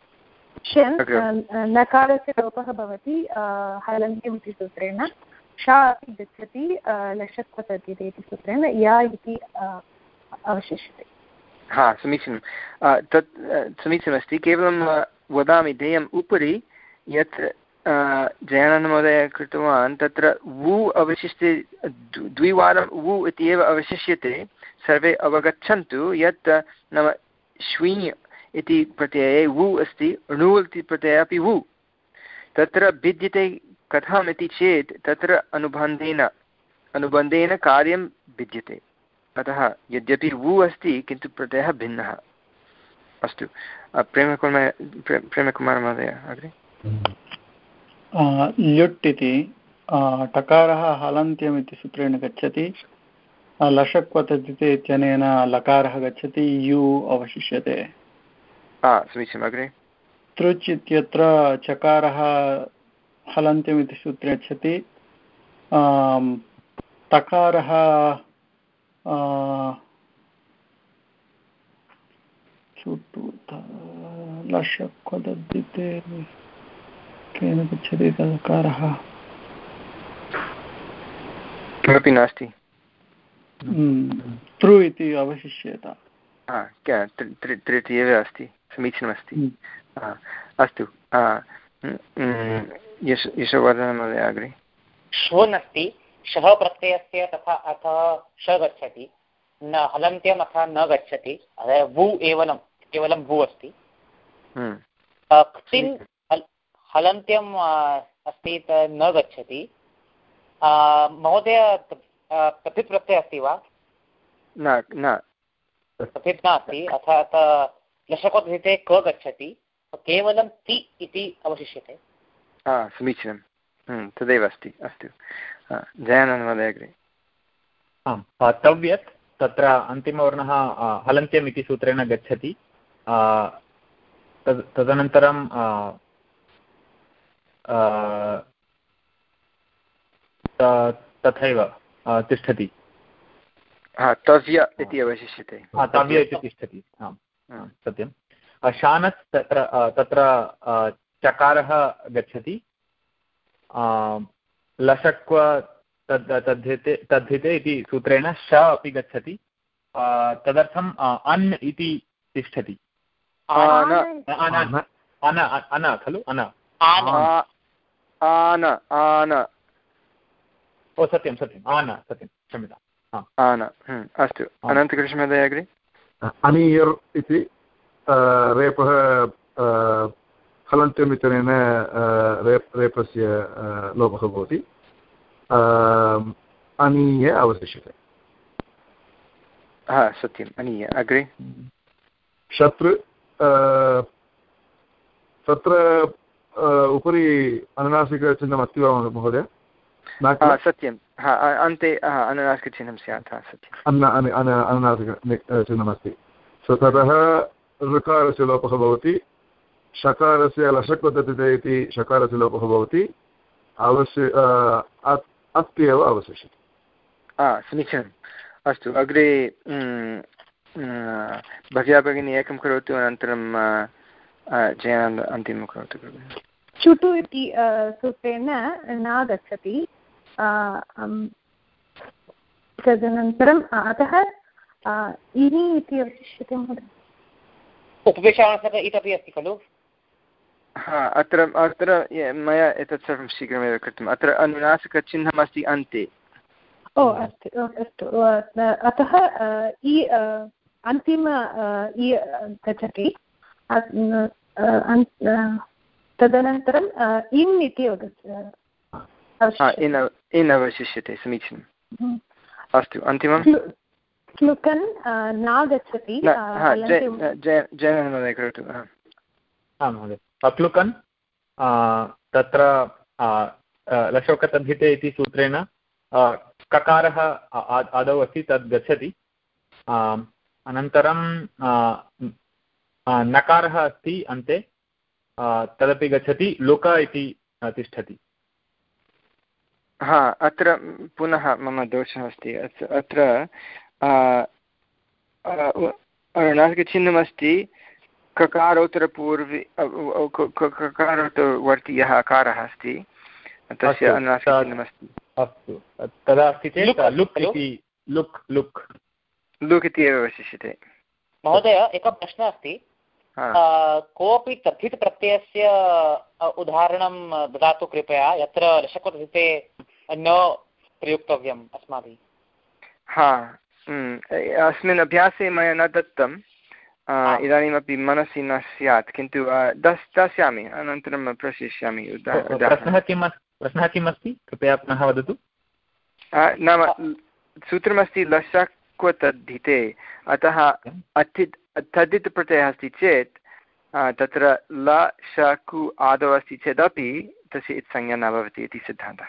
नकारस्य लोपः भवति हलन्त्यम् इति सूत्रेण, शा अपि गच्छति लशक्वत् इति सूत्रेण, या इति अवशिष्यते। हा, समीचीनं। तत् समीचीनमस्ति। केवलं वदामि ध्येयम् उपरि यत् जयानन्दमहोदय कृतवान्, तत्र वु अवशिष्यते, द्विवारं वु इति एव अवशिष्यते। सर्वे अवगच्छन्तु यत् नाम श्वी इति प्रत्यये वु अस्ति, णु इति प्रत्यये अपि वु। तत्र भिद्यते कथम् इति चेत् तत्र अनुबन्धेन अनुबन्धेन कार्यं भिद्यते। अतः यद्यपि वु अस्ति किन्तु प्रत्ययः भिन्नः। अस्तु, प्रेमकुमार प्रेमकुमार महोदय अग्रे। ल्युट् इति टकारः हलन्त्यम् इति सूत्रेण गच्छति, लशक्वत् इत्यनेन लकारः गच्छति, यु अवशिष्यते। समीचीनम्। अग्रे तृच् इत्यत्र चकारः हलन्त्यम् इति सूत्रे गच्छति, तकारः लशक्वदद्धिते केन गच्छति तकारः? किमपि नास्ति, तृ इति अवशिष्येत। तृतीय एव अस्ति। समीचीनमस्ति। अस्तु, यशोवर्धन महोदय अग्रे। श्वन् अस्ति, शः प्रत्ययस्य तथा अथ श गच्छति, न हलन्त्यम् अथ न गच्छति, वु एवलं केवलं भू अस्ति। क्तिन् हलन्त्यम् अस्ति न गच्छति। महोदय कथित् प्रत्ययः अस्ति वा? न न कथित् नास्ति, अर्थात् लशक्वद्धिते क गच्छति, केवलं ति इति अवशिष्यते। समीचीनं, तदेव अस्ति। अस्तु, जयानन्दमहोदय अग्रे। आम्, तव्यत्, तत्र अन्तिमवर्णः हलन्त्यम् इति सूत्रेण गच्छति। तद् तदनन्तरं तथैव तिष्ठति। तव्य इति अवशिष्यते। तव्य इति तिष्ठति। आम्, सत्यं। शानत्, तत्र तत्र चकारः गच्छति। लशक्व तद् तद्धिते तद्धिते इति सूत्रेण श अपि गच्छति, तदर्थम् अन् इति तिष्ठति। अन खलु? अन आन आन ओ सत्यं सत्यम् आन सत्यं, क्षम्यताम् आन। अस्तु, अनन्तकृष्णमहोदय अग्रे। अनीयर् इति रेपः हलन्त्यम् इत्यनेन रेप् रेपस्य लोपः भवति, अनीय अवशिष्यते। हा, सत्यम्, अनीय। अग्रे शत्रु, तत्र उपरि अनुनासिकचिह्नम् अस्ति वा महोदय? सत्यं हा अन्ते अनुनासिकचिह्नं स्यात् सत्यम् अनुनासिकचिह्नमस्ति ततः ऋकारस्य लोपः भवति षकारस्य लषक्वततिते इति षकारस्य लोपः भवति अवश्य अस्ति एव अवशिष्यते समीचीनम् अस्तु अग्रे भव्या भगिनी एकं करोतु अनन्तरं जयानन्द अन्तिमं करोतु चुटु इति सूत्रेण न गच्छति तदनन्तरम् अतः इनि इति अवशिष्यते महोदय उपवेशनार्थक इतोपि अस्ति खलु हा अत्र अत्र मया एतत् सर्वं शीघ्रमेव कृतम् अत्र अनुनासिकचिह्नमस्ति अन्ते ओ अस्तु अस्तु अतः इ अन्तिम इ गच्छति तदनन्तरम् इन् इति इन् अवशिष्यते समीचीनम् अस्तु अन्तिमं क्लुकन् न गच्छति जयनन्दमहोदय करोतु आं महोदय अक्लुकन् तत्र लशोकतद्धिते इति सूत्रेण ककारः आदौ अस्ति तद् गच्छति अनन्तरं नकारः अस्ति अन्ते तदपि गच्छति लुक इति तिष्ठति हा अत्र पुनः मम दोषः अस्ति अत्र अनुनासिकचिह्नमस्ति ककारोत्तरपूर्वे ककारोत्तरवर्ति यः अकारः अस्ति तस्य अनुनासिकचिह्नमस्ति अस्तु तदा अस्ति चेत् लुक् इति लुक् लुक् लुक् इति एव अवशिष्यते महोदय एकः प्रश्नः अस्ति कोऽपि तद्धित् प्रत्ययस्य उदाहरणं ददातु कृपया यत्र लशक्वतद्धिते न प्रयुक्तव्यम् अस्माभिः हा अस्मिन् अभ्यासे मया न दत्तम् इदानीमपि मनसि न स्यात् किन्तु दस् दास्यामि अनन्तरं प्रेषयिष्यामि प्रश्नः किम् प्रश्नः किम् अस्ति कृपया पुनः वदतु नाम सूत्रमस्ति लशक्वतद्धिते अतः अथित् तद्धित् प्रत्ययः अस्ति चेत् तत्र ल शकु आदौ अस्ति चेदपि तस्य इत्संज्ञा न भवति इति सिद्धान्तः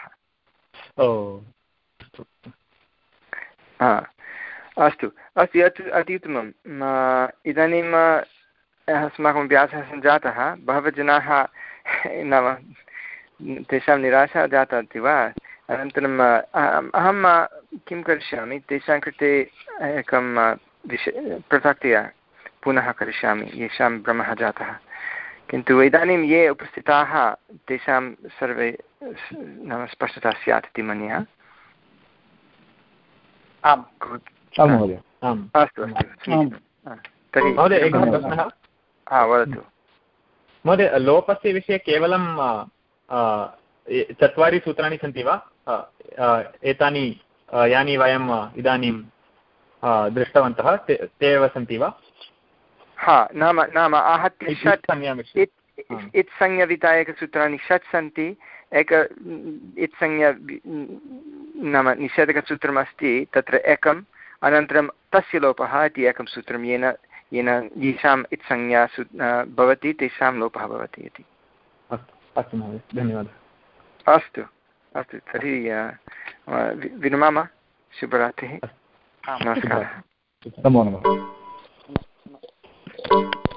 हा अस्तु अस्तु अति उत्तमम् इदानीम् अस्माकम् अभ्यासः सञ्जातः बहवः जनाः नाम तेषां निराशा जाता अस्ति वा अनन्तरम् अहं किं करिष्यामि तेषां कृते एकं विषय पृथक्तया पुनः करिष्यामि येषां भ्रमः जातः किन्तु इदानीं ये उपस्थिताः तेषां सर्वे नाम स्पष्टता स्यात् इति मन्ये आम् महोदय अस्तु अस्तु तर्हि महोदय एकः प्रश्नः हा वदतु महोदय लोपस्य विषये केवलं चत्वारि सूत्राणि सन्ति वा एतानि यानि वयम् इदानीं दृष्टवन्तः ते एव सन्ति वा हा नाम नाम आहत्य षट् इत्संज्ञविधायकसूत्राणि षट् सन्ति एक इत्संज्ञा नाम निषेधकसूत्रमस्ति तत्र एकम् अनन्तरं तस्य लोपः इति एकं सूत्रं येन येन येषाम् इत्संज्ञा भवति तेषां लोपः भवति इति अस्तु महोदय धन्यवादः अस्तु अस्तु तर्हि विरमामः शुभरात्रिः नमस्कारः नमो नमः